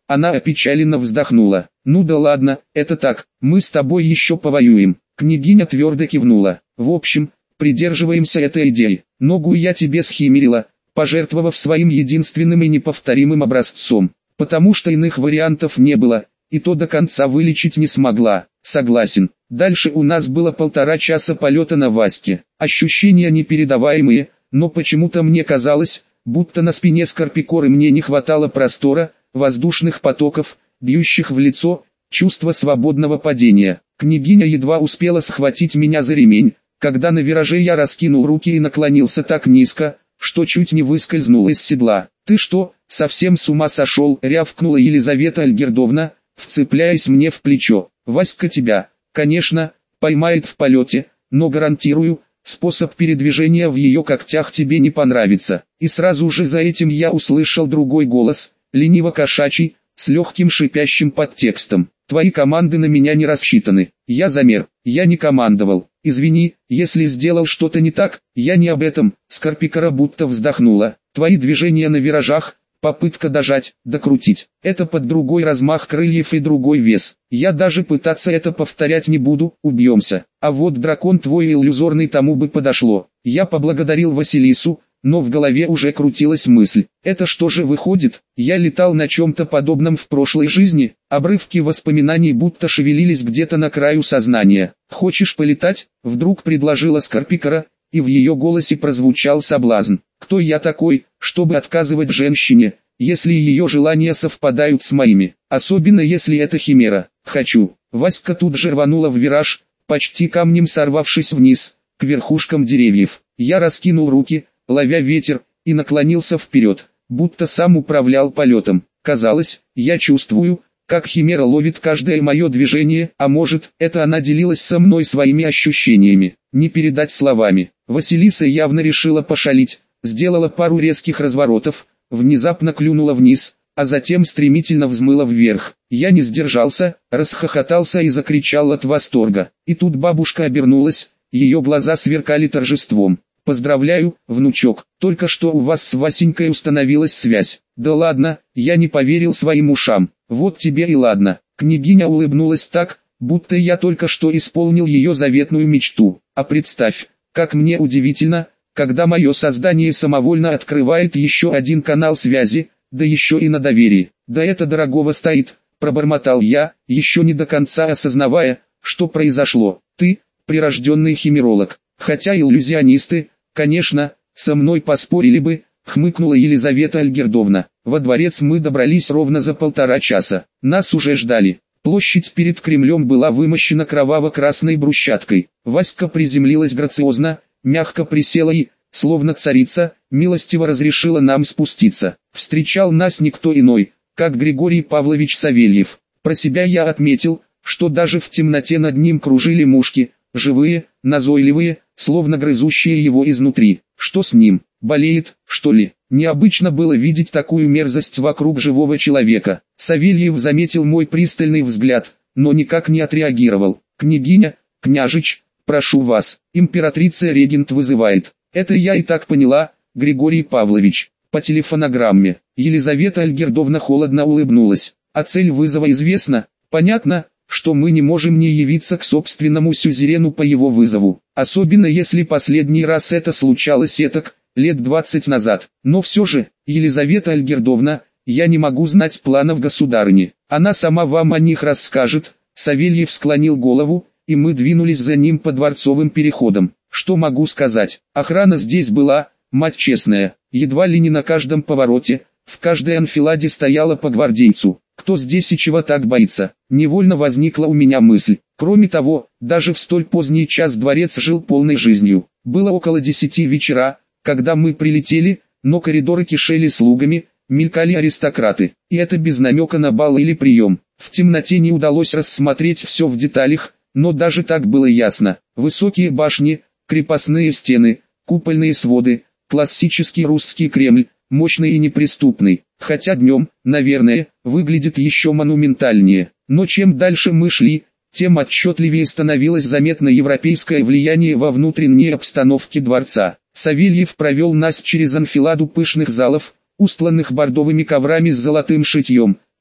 Она опечаленно вздохнула. Ну да ладно, это так, мы с тобой еще повоюем. Княгиня твердо кивнула. В общем, придерживаемся этой идеи. Ногу я тебе схимерила, пожертвовав своим единственным и неповторимым образцом. Потому что иных вариантов не было, и то до конца вылечить не смогла. Согласен. Дальше у нас было полтора часа полета на Ваське. Ощущения непередаваемые, но почему-то мне казалось, будто на спине Скорпикоры мне не хватало простора, воздушных потоков, бьющих в лицо, чувства свободного падения. Княгиня едва успела схватить меня за ремень, когда на вираже я раскинул руки и наклонился так низко, что чуть не выскользнул из седла. «Ты что, совсем с ума сошел?» — рявкнула Елизавета Альгердовна, вцепляясь мне в плечо. «Васька тебя, конечно, поймает в полете, но гарантирую, способ передвижения в ее когтях тебе не понравится». И сразу же за этим я услышал другой голос, лениво-кошачий, с легким шипящим подтекстом. «Твои команды на меня не рассчитаны. Я замер, я не командовал. Извини, если сделал что-то не так, я не об этом». Скорпикора будто вздохнула. «Твои движения на виражах, попытка дожать, докрутить. Это под другой размах крыльев и другой вес. Я даже пытаться это повторять не буду, убьемся. А вот дракон твой иллюзорный тому бы подошло». Я поблагодарил Василису, но в голове уже крутилась мысль. Это что же выходит, я летал на чем-то подобном в прошлой жизни? Обрывки воспоминаний будто шевелились где-то на краю сознания. «Хочешь полетать?» — вдруг предложила Скорпикора, и в ее голосе прозвучал соблазн. «Кто я такой, чтобы отказывать женщине, если ее желания совпадают с моими? Особенно если это химера. Хочу». Васька тут же рванула в вираж, почти камнем сорвавшись вниз, к верхушкам деревьев. Я раскинул руки, ловя ветер, и наклонился вперед, будто сам управлял полетом. Казалось, я чувствую, как химера ловит каждое мое движение, а может, это она делилась со мной своими ощущениями, не передать словами. Василиса явно решила пошалить, сделала пару резких разворотов, внезапно клюнула вниз, а затем стремительно взмыла вверх. Я не сдержался, расхохотался и закричал от восторга. И тут бабушка обернулась, ее глаза сверкали торжеством. «Поздравляю, внучок, только что у вас с Васенькой установилась связь». «Да ладно», я не поверил своим ушам. «Вот тебе и ладно». Княгиня улыбнулась так, будто я только что исполнил ее заветную мечту. А представь, как мне удивительно, когда мое создание самовольно открывает еще один канал связи, да еще и на доверии. «Да это дорогого стоит», пробормотал я, еще не до конца осознавая, что произошло. «Ты, прирожденный химеролог, хотя иллюзионисты, конечно, со мной поспорили бы», хмыкнула Елизавета Альгердовна. Во дворец мы добрались ровно за полтора часа. Нас уже ждали. Площадь перед Кремлем была вымощена кроваво-красной брусчаткой. Васька приземлилась грациозно, мягко присела и, словно царица, милостиво разрешила нам спуститься. Встречал нас никто иной, как Григорий Павлович Савельев. Про себя я отметил, что даже в темноте над ним кружили мушки, живые, назойливые, словно грызущие его изнутри. Что с ним? Болеет, что ли? Необычно было видеть такую мерзость вокруг живого человека. Савельев заметил мой пристальный взгляд, но никак не отреагировал. «Княгиня, княжич, прошу вас, императрица-регент вызывает». «Это я и так поняла, Григорий Павлович, по телефонограмме». Елизавета Альгердовна холодно улыбнулась. «А цель вызова известна? Понятно, что мы не можем не явиться к собственному сюзерену по его вызову, особенно если последний раз это случалось этак, лет двадцать назад. Но все же, Елизавета Альгердовна, я не могу знать планов государыни, она сама вам о них расскажет». Савельев склонил голову, и мы двинулись за ним по дворцовым переходам. Что могу сказать, охрана здесь была, мать честная, едва ли не на каждом повороте, в каждой анфиладе стояло по гвардейцу. Кто здесь и чего так боится? Невольно возникла у меня мысль. Кроме того, даже в столь поздний час дворец жил полной жизнью. Было около десяти вечера, когда мы прилетели, но коридоры кишели слугами, мелькали аристократы. И это без намека на бал или прием. В темноте не удалось рассмотреть все в деталях, но даже так было ясно. Высокие башни, крепостные стены, купольные своды, классический русский Кремль, мощный и неприступный. Хотя днем, наверное, выглядит еще монументальнее. Но чем дальше мы шли, тем отчетливее становилось заметно европейское влияние во внутренней обстановке дворца. Савельев провел нас через анфиладу пышных залов, устланных бордовыми коврами с золотым шитьем,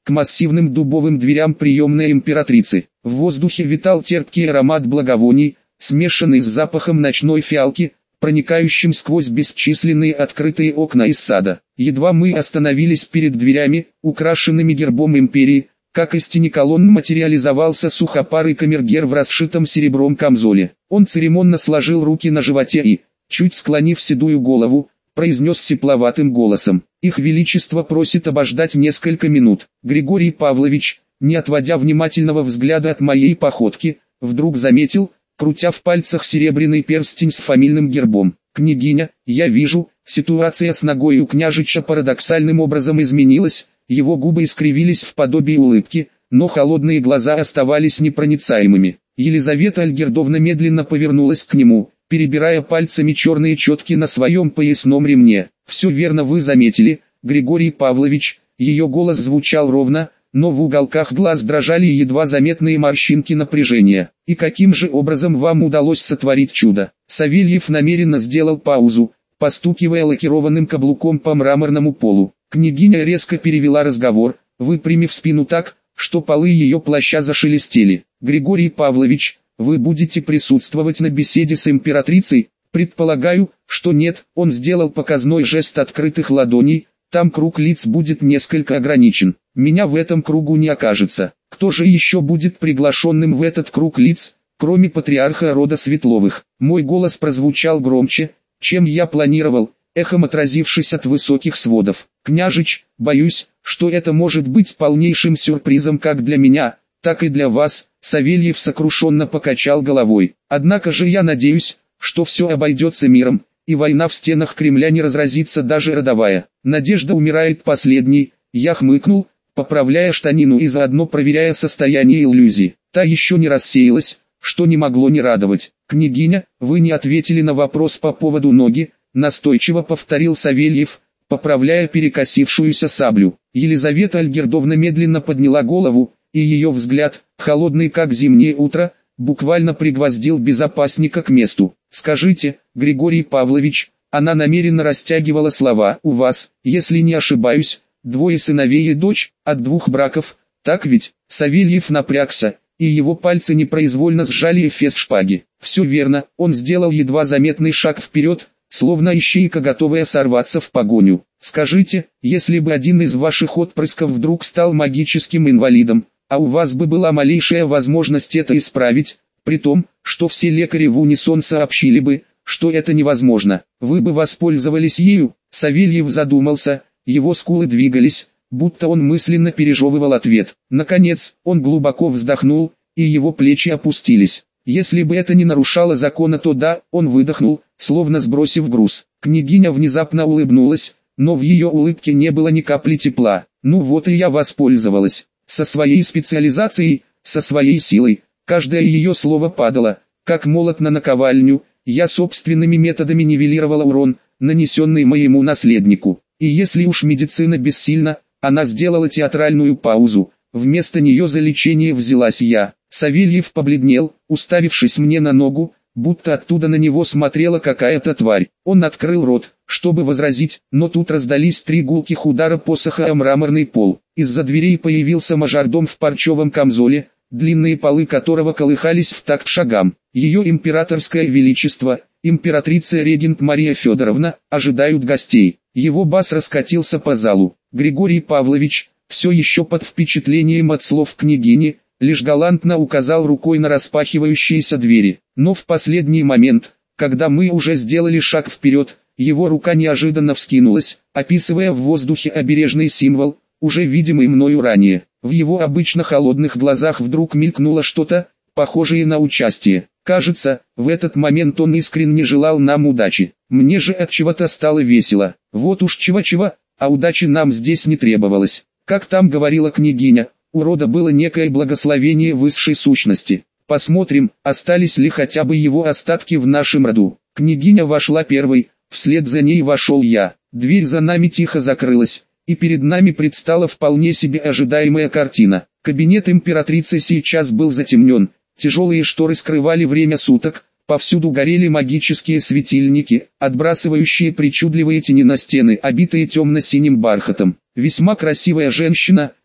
к массивным дубовым дверям приемной императрицы. В воздухе витал терпкий аромат благовоний, смешанный с запахом ночной фиалки, проникающим сквозь бесчисленные открытые окна из сада. Едва мы остановились перед дверями, украшенными гербом империи, как из тени колонн материализовался сухопарый камергер в расшитом серебром камзоле. Он церемонно сложил руки на животе и, чуть склонив седую голову, произнес сипловатым голосом: «Их Величество просит обождать несколько минут». Григорий Павлович, не отводя внимательного взгляда от моей походки, вдруг заметил, крутя в пальцах серебряный перстень с фамильным гербом: «Княгиня, я вижу, ситуация с ногой у княжича парадоксальным образом изменилась». Его губы искривились в подобии улыбки, но холодные глаза оставались непроницаемыми. Елизавета Альгердовна медленно повернулась к нему, перебирая пальцами черные четки на своем поясном ремне. «Все верно вы заметили, Григорий Павлович». Ее голос звучал ровно, но в уголках глаз дрожали едва заметные морщинки напряжения. «И каким же образом вам удалось сотворить чудо?» Савельев намеренно сделал паузу, постукивая лакированным каблуком по мраморному полу. Княгиня резко перевела разговор, выпрямив спину так, что полы ее плаща зашелестели. «Григорий Павлович, вы будете присутствовать на беседе с императрицей?» «Предполагаю, что нет». Он сделал показной жест открытых ладоней. «Там круг лиц будет несколько ограничен. Меня в этом кругу не окажется. Кто же еще будет приглашенным в этот круг лиц, кроме патриарха рода Светловых?» Мой голос прозвучал громче, чем я планировал, эхом отразившись от высоких сводов. «Княжич, боюсь, что это может быть полнейшим сюрпризом как для меня, так и для вас». Савельев сокрушенно покачал головой. «Однако же я надеюсь, что все обойдется миром, и война в стенах Кремля не разразится даже родовая. Надежда умирает последней». Я хмыкнул, поправляя штанину и заодно проверяя состояние иллюзии. Та еще не рассеялась, что не могло не радовать. «Княгиня, вы не ответили на вопрос по поводу ноги», настойчиво повторил Савельев, поправляя перекосившуюся саблю. Елизавета Альгердовна медленно подняла голову, и ее взгляд, холодный как зимнее утро, буквально пригвоздил безопасника к месту. «Скажите, Григорий Павлович», она намеренно растягивала слова, «у вас, если не ошибаюсь, двое сыновей и дочь, от двух браков, так ведь?» Савельев напрягся, и его пальцы непроизвольно сжали эфес шпаги. «Все верно». Он сделал едва заметный шаг вперед, словно ищейка, готовая сорваться в погоню. «Скажите, если бы один из ваших отпрысков вдруг стал магическим инвалидом, а у вас бы была малейшая возможность это исправить, при том, что все лекари в унисон сообщили бы, что это невозможно, вы бы воспользовались ею?» Савельев задумался, его скулы двигались, будто он мысленно пережевывал ответ. Наконец, он глубоко вздохнул, и его плечи опустились. «Если бы это не нарушало закона, то да», он выдохнул, словно сбросив груз. Княгиня внезапно улыбнулась, но в ее улыбке не было ни капли тепла. «Ну вот и я воспользовалась. Со своей специализацией, со своей силой». Каждое ее слово падало, как молот на наковальню. Я собственными методами нивелировала урон, нанесенный моему наследнику. И если уж медицина бессильна, она сделала театральную паузу. Вместо нее за лечение взялась я. Савельев побледнел, уставившись мне на ногу, будто оттуда на него смотрела какая-то тварь. Он открыл рот, чтобы возразить, но тут раздались три гулких удара посоха о мраморный пол. Из-за дверей появился мажордом в парчевом камзоле, длинные полы которого колыхались в такт шагам. Ее императорское величество, императрица-регент Мария Федоровна, ожидают гостей. Его бас раскатился по залу. Григорий Павлович, все еще под впечатлением от слов княгини, лишь галантно указал рукой на распахивающиеся двери. Но в последний момент, когда мы уже сделали шаг вперед, его рука неожиданно вскинулась, описывая в воздухе обережный символ, уже видимый мною ранее. В его обычно холодных глазах вдруг мелькнуло что-то, похожее на участие. Кажется, в этот момент он искренне желал нам удачи. Мне же от чего-то стало весело. Вот уж чего-чего, а удачи нам здесь не требовалось. Как там говорила княгиня, у рода было некое благословение высшей сущности. Посмотрим, остались ли хотя бы его остатки в нашем роду. Княгиня вошла первой, вслед за ней вошел я. Дверь за нами тихо закрылась, и перед нами предстала вполне себе ожидаемая картина. Кабинет императрицы сейчас был затемнен, тяжелые шторы скрывали время суток, повсюду горели магические светильники, отбрасывающие причудливые тени на стены, обитые темно-синим бархатом. Весьма красивая женщина,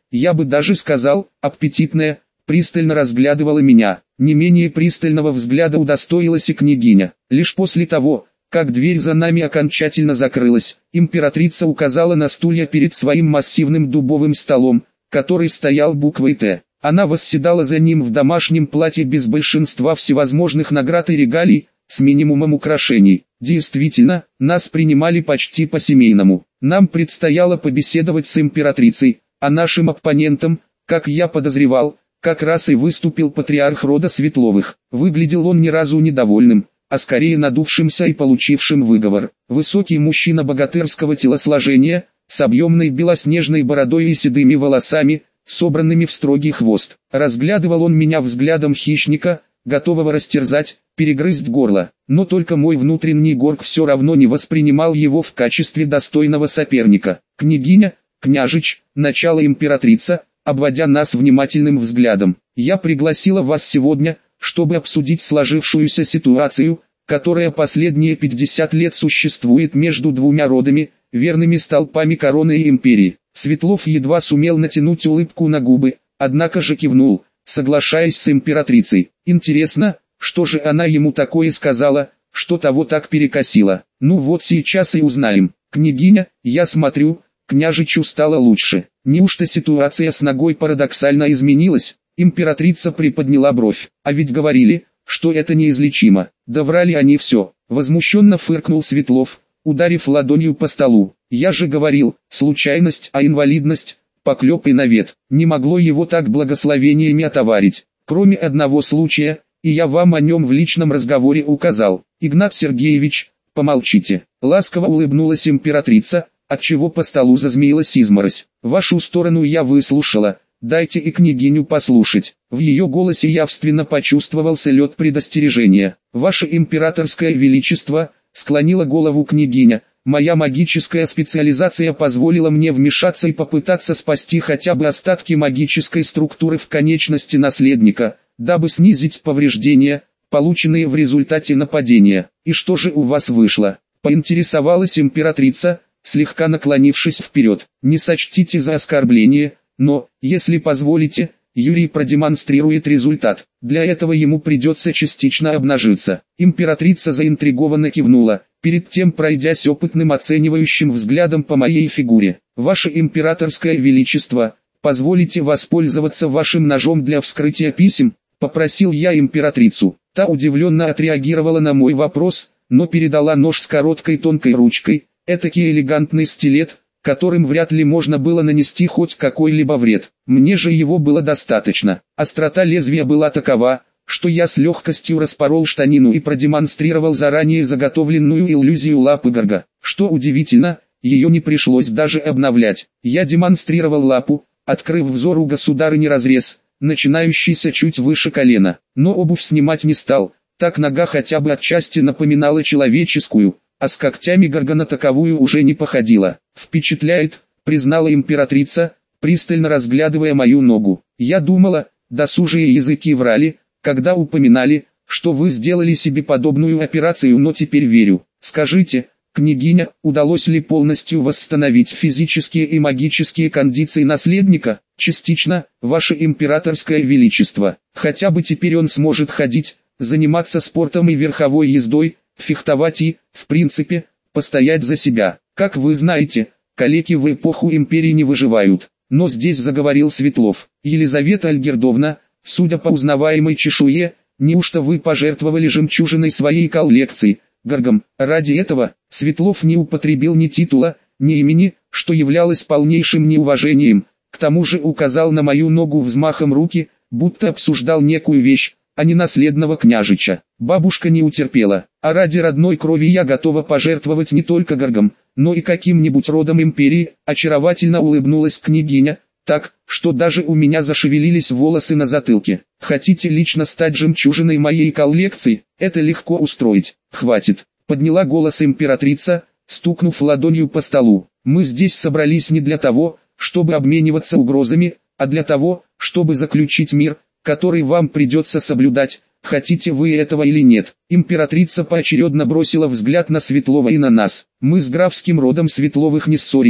я бы даже сказал, аппетитная, пристально разглядывала меня. Не менее пристального взгляда удостоилась и княгиня. Лишь после того, как дверь за нами окончательно закрылась, императрица указала на стулья перед своим массивным дубовым столом, который стоял буквой «Т». Она восседала за ним в домашнем платье без большинства всевозможных наград и регалий, с минимумом украшений. Действительно, нас принимали почти по-семейному. Нам предстояло побеседовать с императрицей, а нашим оппонентом, как я подозревал, как раз и выступил патриарх рода Светловых. Выглядел он ни разу недовольным, а скорее надувшимся и получившим выговор. Высокий мужчина богатырского телосложения, с объемной белоснежной бородой и седыми волосами, собранными в строгий хвост. Разглядывал он меня взглядом хищника, готового растерзать, перегрызть горло. Но только мой внутренний горк все равно не воспринимал его в качестве достойного соперника. «Княгиня, княжич, начало императрица», обводя нас внимательным взглядом. «Я пригласила вас сегодня, чтобы обсудить сложившуюся ситуацию, которая последние пятьдесят лет существует между двумя родами, верными столпами короны и империи». Светлов едва сумел натянуть улыбку на губы, однако же кивнул, соглашаясь с императрицей. Интересно, что же она ему такое сказала, что того так перекосило? Ну вот сейчас и узнаем. «Княгиня, я смотрю, княжичу стало лучше. Неужто ситуация с ногой парадоксально изменилась?» Императрица приподняла бровь. «А ведь говорили, что это неизлечимо». «Да врали они все», возмущенно фыркнул Светлов, ударив ладонью по столу. «Я же говорил, случайность, а инвалидность, поклеп и навет. Не могло его так благословениями отоварить. Кроме одного случая, и я вам о нем в личном разговоре указал. Игнат Сергеевич, помолчите». Ласково улыбнулась императрица, отчего по столу зазмеилась изморозь. «Вашу сторону я выслушала, дайте и княгиню послушать». В ее голосе явственно почувствовался лед предостережения. «Ваше императорское величество», склонила голову княгиня, «моя магическая специализация позволила мне вмешаться и попытаться спасти хотя бы остатки магической структуры в конечности наследника, дабы снизить повреждения, полученные в результате нападения. И что же у вас вышло?» Поинтересовалась императрица, слегка наклонившись вперед. «Не сочтите за оскорбление, но, если позволите, Юрий продемонстрирует результат. Для этого ему придется частично обнажиться». Императрица заинтригованно кивнула, перед тем пройдясь опытным оценивающим взглядом по моей фигуре. «Ваше императорское величество, позволите воспользоваться вашим ножом для вскрытия писем?» Попросил я императрицу. Та удивленно отреагировала на мой вопрос, но передала нож с короткой тонкой ручкой, этакий элегантный стилет, которым вряд ли можно было нанести хоть какой-либо вред. Мне же его было достаточно. Острота лезвия была такова, что я с легкостью распорол штанину и продемонстрировал заранее заготовленную иллюзию лапы горга. Что удивительно, ее не пришлось даже обновлять. Я демонстрировал лапу, открыв взору государыни разрез, начинающийся чуть выше колена. Но обувь снимать не стал, так нога хотя бы отчасти напоминала человеческую, а с когтями горга на таковую уже не походила. «Впечатляет», признала императрица, пристально разглядывая мою ногу. «Я думала, досужие языки врали, когда упоминали, что вы сделали себе подобную операцию, но теперь верю. Скажите, княгиня, удалось ли полностью восстановить физические и магические кондиции наследника?» «Частично, ваше императорское величество. Хотя бы теперь он сможет ходить, заниматься спортом и верховой ездой, фехтовать и, в принципе, постоять за себя. Как вы знаете, калеки в эпоху империи не выживают». Но здесь заговорил Светлов. «Елизавета Альгердовна, судя по узнаваемой чешуе, неужто вы пожертвовали жемчужиной своей коллекции, горгом?» Ради этого Светлов не употребил ни титула, ни имени, что являлось полнейшим неуважением. К тому же указал на мою ногу взмахом руки, будто обсуждал некую вещь, а не наследного княжича. Бабушка не утерпела. «А ради родной крови я готова пожертвовать не только горгом, но и каким-нибудь родом империи», очаровательно улыбнулась княгиня, так, что даже у меня зашевелились волосы на затылке. «Хотите лично стать жемчужиной моей коллекции? Это легко устроить. Хватит», подняла голос императрица, стукнув ладонью по столу. «Мы здесь собрались не для того, чтобы обмениваться угрозами, а для того, чтобы заключить мир, который вам придется соблюдать, хотите вы этого или нет». Императрица поочередно бросила взгляд на Светлова и на нас. Мы с графским родом Светловых не ссорились,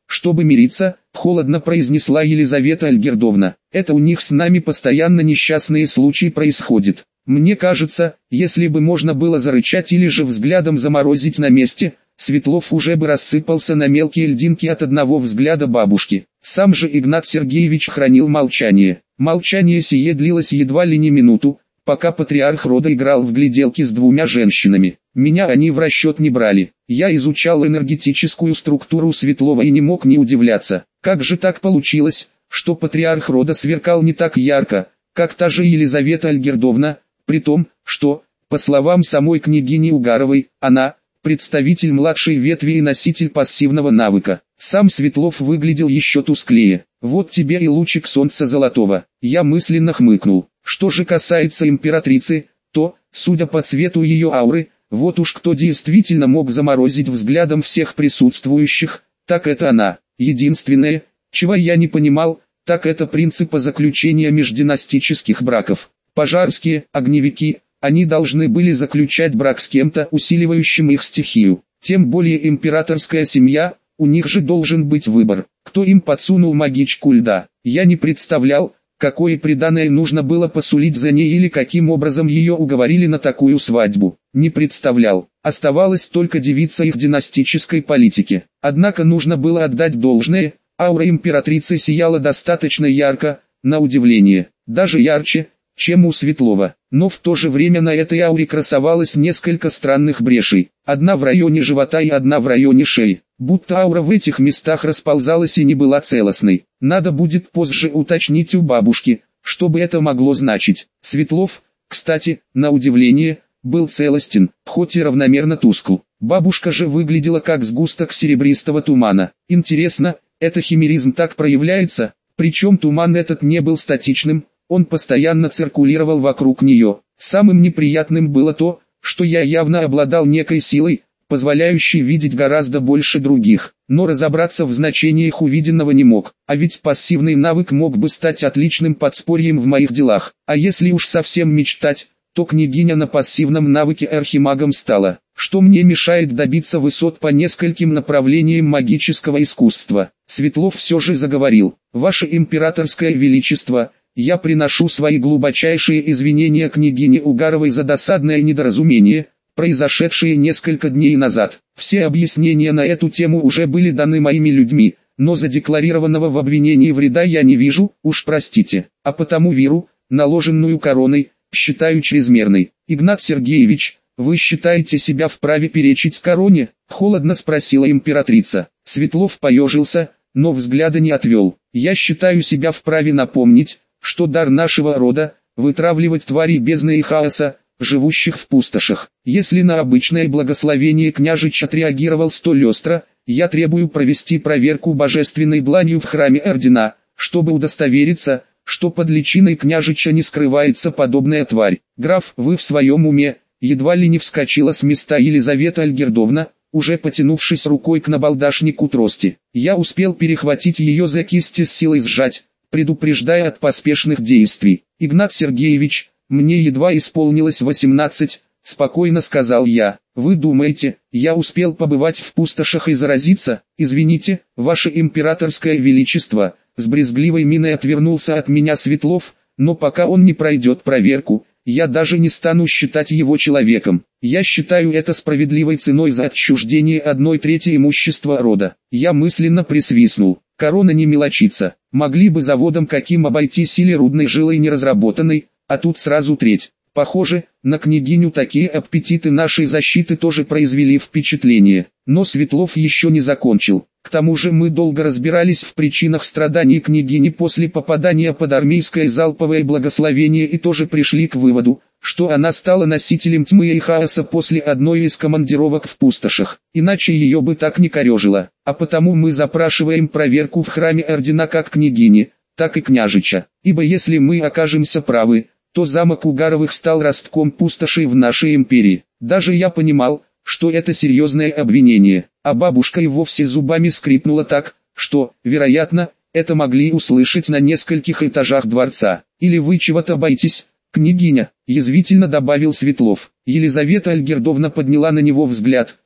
чтобы мириться, холодно произнесла Елизавета Альгердовна. Это у них с нами постоянно несчастные случаи происходят. Мне кажется, если бы можно было зарычать или же взглядом заморозить на месте, Светлов уже бы рассыпался на мелкие льдинки от одного взгляда бабушки. Сам же Игнат Сергеевич хранил молчание. Молчание сие длилось едва ли не минуту, пока патриарх рода играл в гляделки с двумя женщинами. Меня они в расчет не брали. Я изучал энергетическую структуру Светлова и не мог не удивляться. Как же так получилось, что патриарх рода сверкал не так ярко, как та же Елизавета Альгердовна, при том, что, по словам самой княгини Угаровой, она – представитель младшей ветви и носитель пассивного навыка. Сам Светлов выглядел еще тусклее. Вот тебе и лучик солнца золотого. Я мысленно хмыкнул. Что же касается императрицы, то, судя по цвету ее ауры, вот уж кто действительно мог заморозить взглядом всех присутствующих, так это она. Единственное, чего я не понимал, так это принципа заключения междинастических браков. Пожарские, огневики, они должны были заключать брак с кем-то, усиливающим их стихию. Тем более императорская семья, у них же должен быть выбор, кто им подсунул магичку льда. Я не представлял, какое приданое нужно было посулить за ней или каким образом ее уговорили на такую свадьбу. Не представлял. Оставалось только дивиться их династической политике. Однако нужно было отдать должное, аура императрицы сияла достаточно ярко, на удивление, даже ярче, чем у Светлова. Но в то же время на этой ауре красовалось несколько странных брешей. Одна в районе живота и одна в районе шеи. Будто аура в этих местах расползалась и не была целостной. Надо будет позже уточнить у бабушки, что бы это могло значить. Светлов, кстати, на удивление, был целостен, хоть и равномерно тускл. Бабушка же выглядела как сгусток серебристого тумана. Интересно, это химеризм так проявляется? Причем туман этот не был статичным, он постоянно циркулировал вокруг нее. Самым неприятным было то, что я явно обладал некой силой, позволяющей видеть гораздо больше других, но разобраться в значениях увиденного не мог. А ведь пассивный навык мог бы стать отличным подспорьем в моих делах. А если уж совсем мечтать, то княгиня на пассивном навыке архимагом стала, что мне мешает добиться высот по нескольким направлениям магического искусства. Светлов все же заговорил. «Ваше императорское величество, я приношу свои глубочайшие извинения княгине Угаровой за досадное недоразумение, произошедшее несколько дней назад. Все объяснения на эту тему уже были даны моими людьми, но задекларированного в обвинении вреда я не вижу, уж простите, а потому виру, наложенную короной, считаю чрезмерной. Игнат Сергеевич, вы считаете себя вправе перечить короне?» — холодно спросила императрица. Светлов поежился, но взгляда не отвел. «Я считаю себя вправе напомнить, что дар нашего рода – вытравливать тварей бездны и хаоса, живущих в пустошах. Если на обычное благословение княжич отреагировал столь остро, я требую провести проверку божественной дланью в храме Ордена, чтобы удостовериться, что под личиной княжича не скрывается подобная тварь. Граф, вы в своем уме?» Едва ли не вскочила с места Елизавета Альгердовна, уже потянувшись рукой к набалдашнику трости. Я успел перехватить ее за кисти с силой сжать, предупреждая от поспешных действий. «Игнат Сергеевич, мне едва исполнилось восемнадцать, спокойно сказал я. Вы думаете, я успел побывать в пустошах и заразиться? Извините, ваше императорское величество», с брезгливой миной отвернулся от меня Светлов, «но пока он не пройдет проверку, я даже не стану считать его человеком. Я считаю это справедливой ценой за отчуждение одной трети имущества рода». Я мысленно присвистнул. Корона не мелочится. Могли бы заводом каким обойтись или рудной жилой неразработанной, а тут сразу треть. Похоже, на княгиню такие аппетиты нашей защиты тоже произвели впечатление. Но Светлов еще не закончил. К тому же мы долго разбирались в причинах страданий княгини после попадания под армейское залповое благословение и тоже пришли к выводу, что она стала носителем тьмы и хаоса после одной из командировок в пустошах. Иначе ее бы так не корежило. А потому мы запрашиваем проверку в храме Ордена как княгини, так и княжича. Ибо если мы окажемся правы, то замок Угаровых стал ростком пустошей в нашей империи. Даже я понимал, что это серьезное обвинение, а бабушка и вовсе зубами скрипнула так, что, вероятно, это могли услышать на нескольких этажах дворца. «Или вы чего-то боитесь, княгиня?» — язвительно добавил Светлов. Елизавета Альгердовна подняла на него взгляд,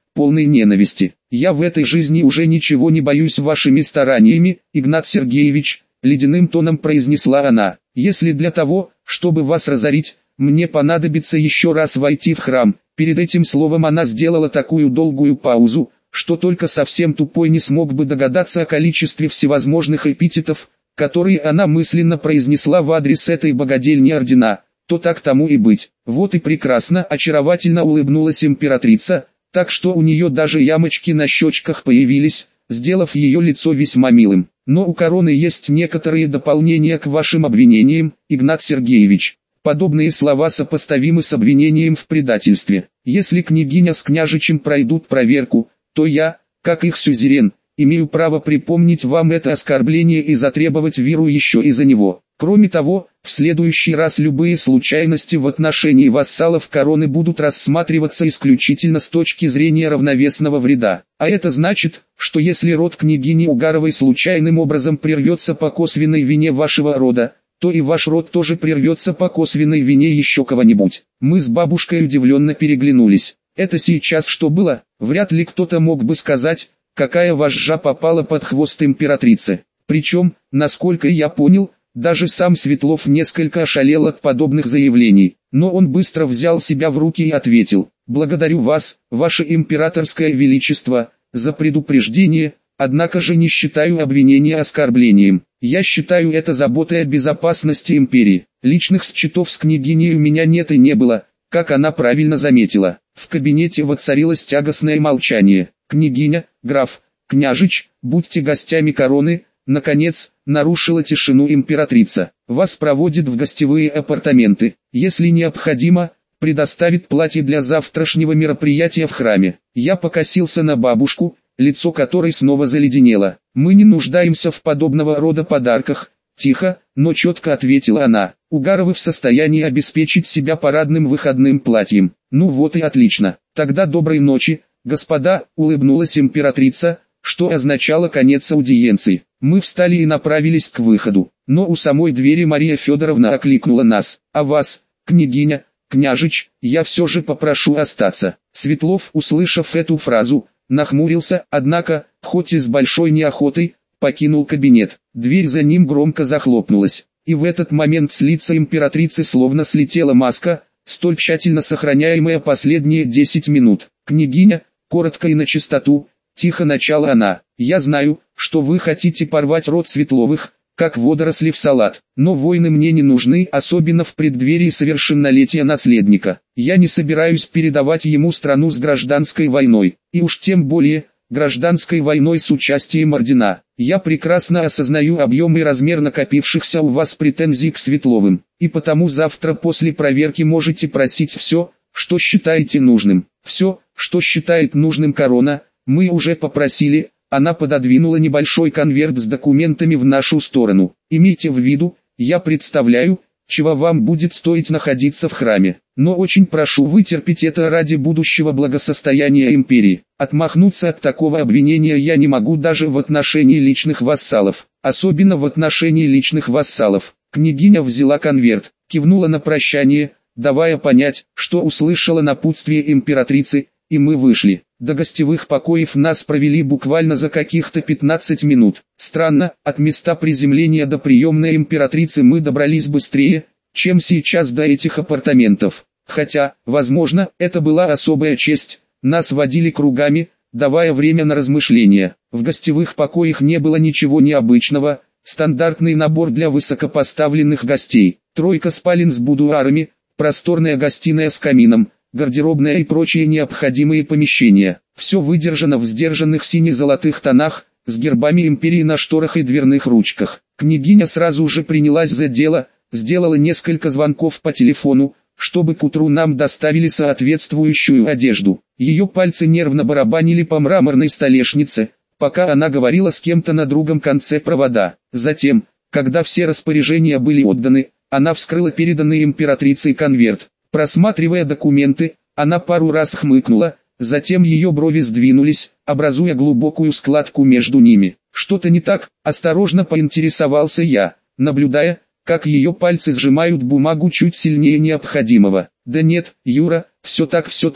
полный ненависти. «Я в этой жизни уже ничего не боюсь вашими стараниями, Игнат Сергеевич», — ледяным тоном произнесла она. «Если для того, чтобы вас разорить, мне понадобится еще раз войти в храм». Перед этим словом она сделала такую долгую паузу, что только совсем тупой не смог бы догадаться о количестве всевозможных эпитетов, которые она мысленно произнесла в адрес этой богадельни ордена. То так тому и быть. Вот и прекрасно, очаровательно улыбнулась императрица, так что у нее даже ямочки на щечках появились, сделав ее лицо весьма милым. Но у короны есть некоторые дополнения к вашим обвинениям, Игнат Сергеевич. Подобные слова сопоставимы с обвинением в предательстве. Если княгиня с княжичем пройдут проверку, то я, как их сюзерен, имею право припомнить вам это оскорбление и затребовать виру еще и за него. Кроме того, в следующий раз любые случайности в отношении вассалов короны будут рассматриваться исключительно с точки зрения равновесного вреда. А это значит, что если род княгини Угаровой случайным образом прервется по косвенной вине вашего рода, то и ваш род тоже прервется по косвенной вине еще кого-нибудь. Мы с бабушкой удивленно переглянулись. Это сейчас что было? Вряд ли кто-то мог бы сказать, какая вожжа попала под хвост императрицы. Причем, насколько я понял, даже сам Светлов несколько ошалел от подобных заявлений. Но он быстро взял себя в руки и ответил: «Благодарю вас, ваше императорское величество, за предупреждение, однако же не считаю обвинение оскорблением. Я считаю это заботой о безопасности империи. Личных счетов с княгиней у меня нет и не было», как она правильно заметила. В кабинете воцарилось тягостное молчание. «Княгиня, граф, княжич, будьте гостями короны», наконец, нарушила тишину императрица. «Вас проводят в гостевые апартаменты. Если необходимо, предоставит платье для завтрашнего мероприятия в храме». Я покосился на бабушку, лицо которой снова заледенело. «Мы не нуждаемся в подобного рода подарках», тихо, но четко ответила она. «Угаровы в состоянии обеспечить себя парадным выходным платьем». «Ну вот и отлично. Тогда доброй ночи, господа», улыбнулась императрица, что означало конец аудиенции. Мы встали и направились к выходу, но у самой двери Мария Федоровна окликнула нас: «А вас, княгиня, княжич, я все же попрошу остаться». Светлов, услышав эту фразу, нахмурился, однако, хоть и с большой неохотой, покинул кабинет. Дверь за ним громко захлопнулась, и в этот момент с лица императрицы словно слетела маска, столь тщательно сохраняемая последние десять минут. «Княгиня», коротко и начистоту, тихо начала она: «Я знаю, что вы хотите порвать род Светловых, как водоросли в салат, но войны мне не нужны, особенно в преддверии совершеннолетия наследника. Я не собираюсь передавать ему страну с гражданской войной, и уж тем более, гражданской войной с участием ордена. Я прекрасно осознаю объем и размер накопившихся у вас претензий к Светловым, и потому завтра после проверки можете просить все, что считаете нужным. Все, что считает нужным корона, мы уже попросили». Она пододвинула небольшой конверт с документами в нашу сторону. «Имейте в виду, я представляю, чего вам будет стоить находиться в храме. Но очень прошу вытерпеть это ради будущего благосостояния империи. Отмахнуться от такого обвинения я не могу даже в отношении личных вассалов. Особенно в отношении личных вассалов». Княгиня взяла конверт, кивнула на прощание, давая понять, что услышала напутствие императрицы, и мы вышли. До гостевых покоев нас провели буквально за каких-то пятнадцать минут. Странно, от места приземления до приемной императрицы мы добрались быстрее, чем сейчас до этих апартаментов. Хотя, возможно, это была особая честь. Нас водили кругами, давая время на размышления. В гостевых покоях не было ничего необычного, стандартный набор для высокопоставленных гостей. Тройка спален с будуарами, просторная гостиная с камином, гардеробная и прочие необходимые помещения. Все выдержано в сдержанных сине-золотых тонах, с гербами империи на шторах и дверных ручках. Княгиня сразу же принялась за дело, сделала несколько звонков по телефону, чтобы к утру нам доставили соответствующую одежду. Ее пальцы нервно барабанили по мраморной столешнице, пока она говорила с кем-то на другом конце провода. Затем, когда все распоряжения были отданы, она вскрыла переданный императрицей конверт. Просматривая документы, она пару раз хмыкнула, затем ее брови сдвинулись, образуя глубокую складку между ними. «Что-то не так?» – осторожно поинтересовался я, наблюдая, как ее пальцы сжимают бумагу чуть сильнее необходимого. «Да нет, Юра, все так, все так»,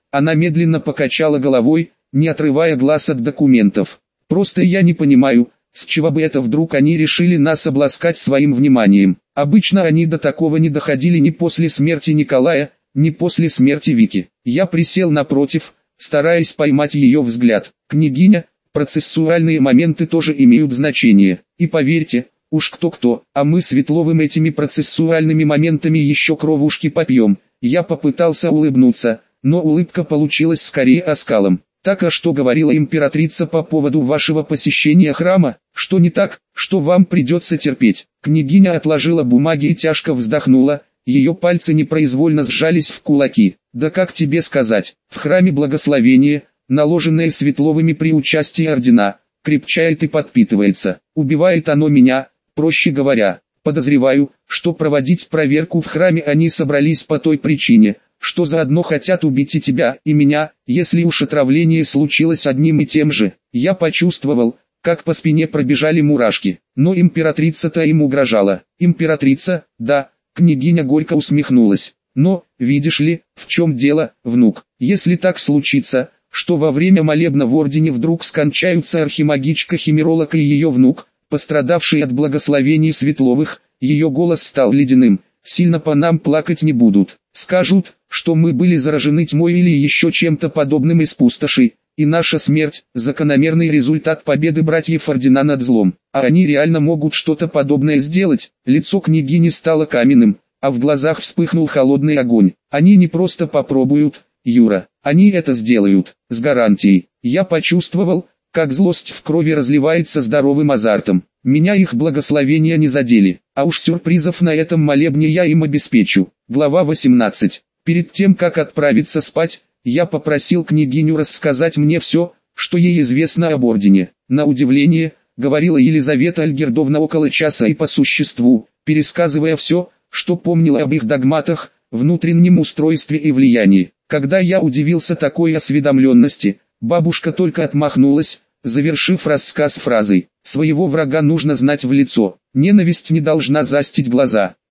Она медленно покачала головой, не отрывая глаз от документов. Просто я не понимаю, с чего бы это вдруг они решили нас обласкать своим вниманием. Обычно они до такого не доходили ни после смерти Николая, ни после смерти Вики. Я присел напротив, стараясь поймать ее взгляд. Княгиня, процессуальные моменты тоже имеют значение. И поверьте, уж кто-кто, а мы с Светловым этими процессуальными моментами еще кровушки попьем. Я попытался улыбнуться, но улыбка получилась скорее оскалом. Так, а что говорила императрица по поводу вашего посещения храма? Что не так, что вам придется терпеть? Княгиня отложила бумаги и тяжко вздохнула, ее пальцы непроизвольно сжались в кулаки. Да как тебе сказать, в храме благословение, наложенное Светловыми при участии ордена, крепчает и подпитывается. Убивает оно меня, проще говоря. Подозреваю, что проводить проверку в храме они собрались по той причине, что заодно хотят убить и тебя, и меня, если уж отравление случилось одним и тем же. Я почувствовал, как по спине пробежали мурашки, но императрица-то им угрожала. Императрица, да, княгиня горько усмехнулась. Но, видишь ли, в чем дело, внук, если так случится, что во время молебна в ордене вдруг скончаются архимагичка-химеролог и ее внук, пострадавший от благословений Светловых, ее голос стал ледяным, сильно по нам плакать не будут. Скажут, что мы были заражены тьмой или еще чем-то подобным из пустоши, и наша смерть – закономерный результат победы братьев Ордена над злом. А они реально могут что-то подобное сделать. Лицо княгини стало каменным, а в глазах вспыхнул холодный огонь. Они не просто попробуют, Юра, они это сделают, с гарантией. Я почувствовал, как злость в крови разливается здоровым азартом. Меня их благословения не задели, а уж сюрпризов на этом молебне я им обеспечу. Глава восемнадцать. Перед тем, как отправиться спать, я попросил княгиню рассказать мне все, что ей известно об ордене. На удивление, говорила Елизавета Альгердовна около часа и по существу, пересказывая все, что помнила об их догматах, внутреннем устройстве и влиянии. Когда я удивился такой осведомленности, бабушка только отмахнулась, завершив рассказ фразой: «Своего врага нужно знать в лицо, ненависть не должна застить глаза».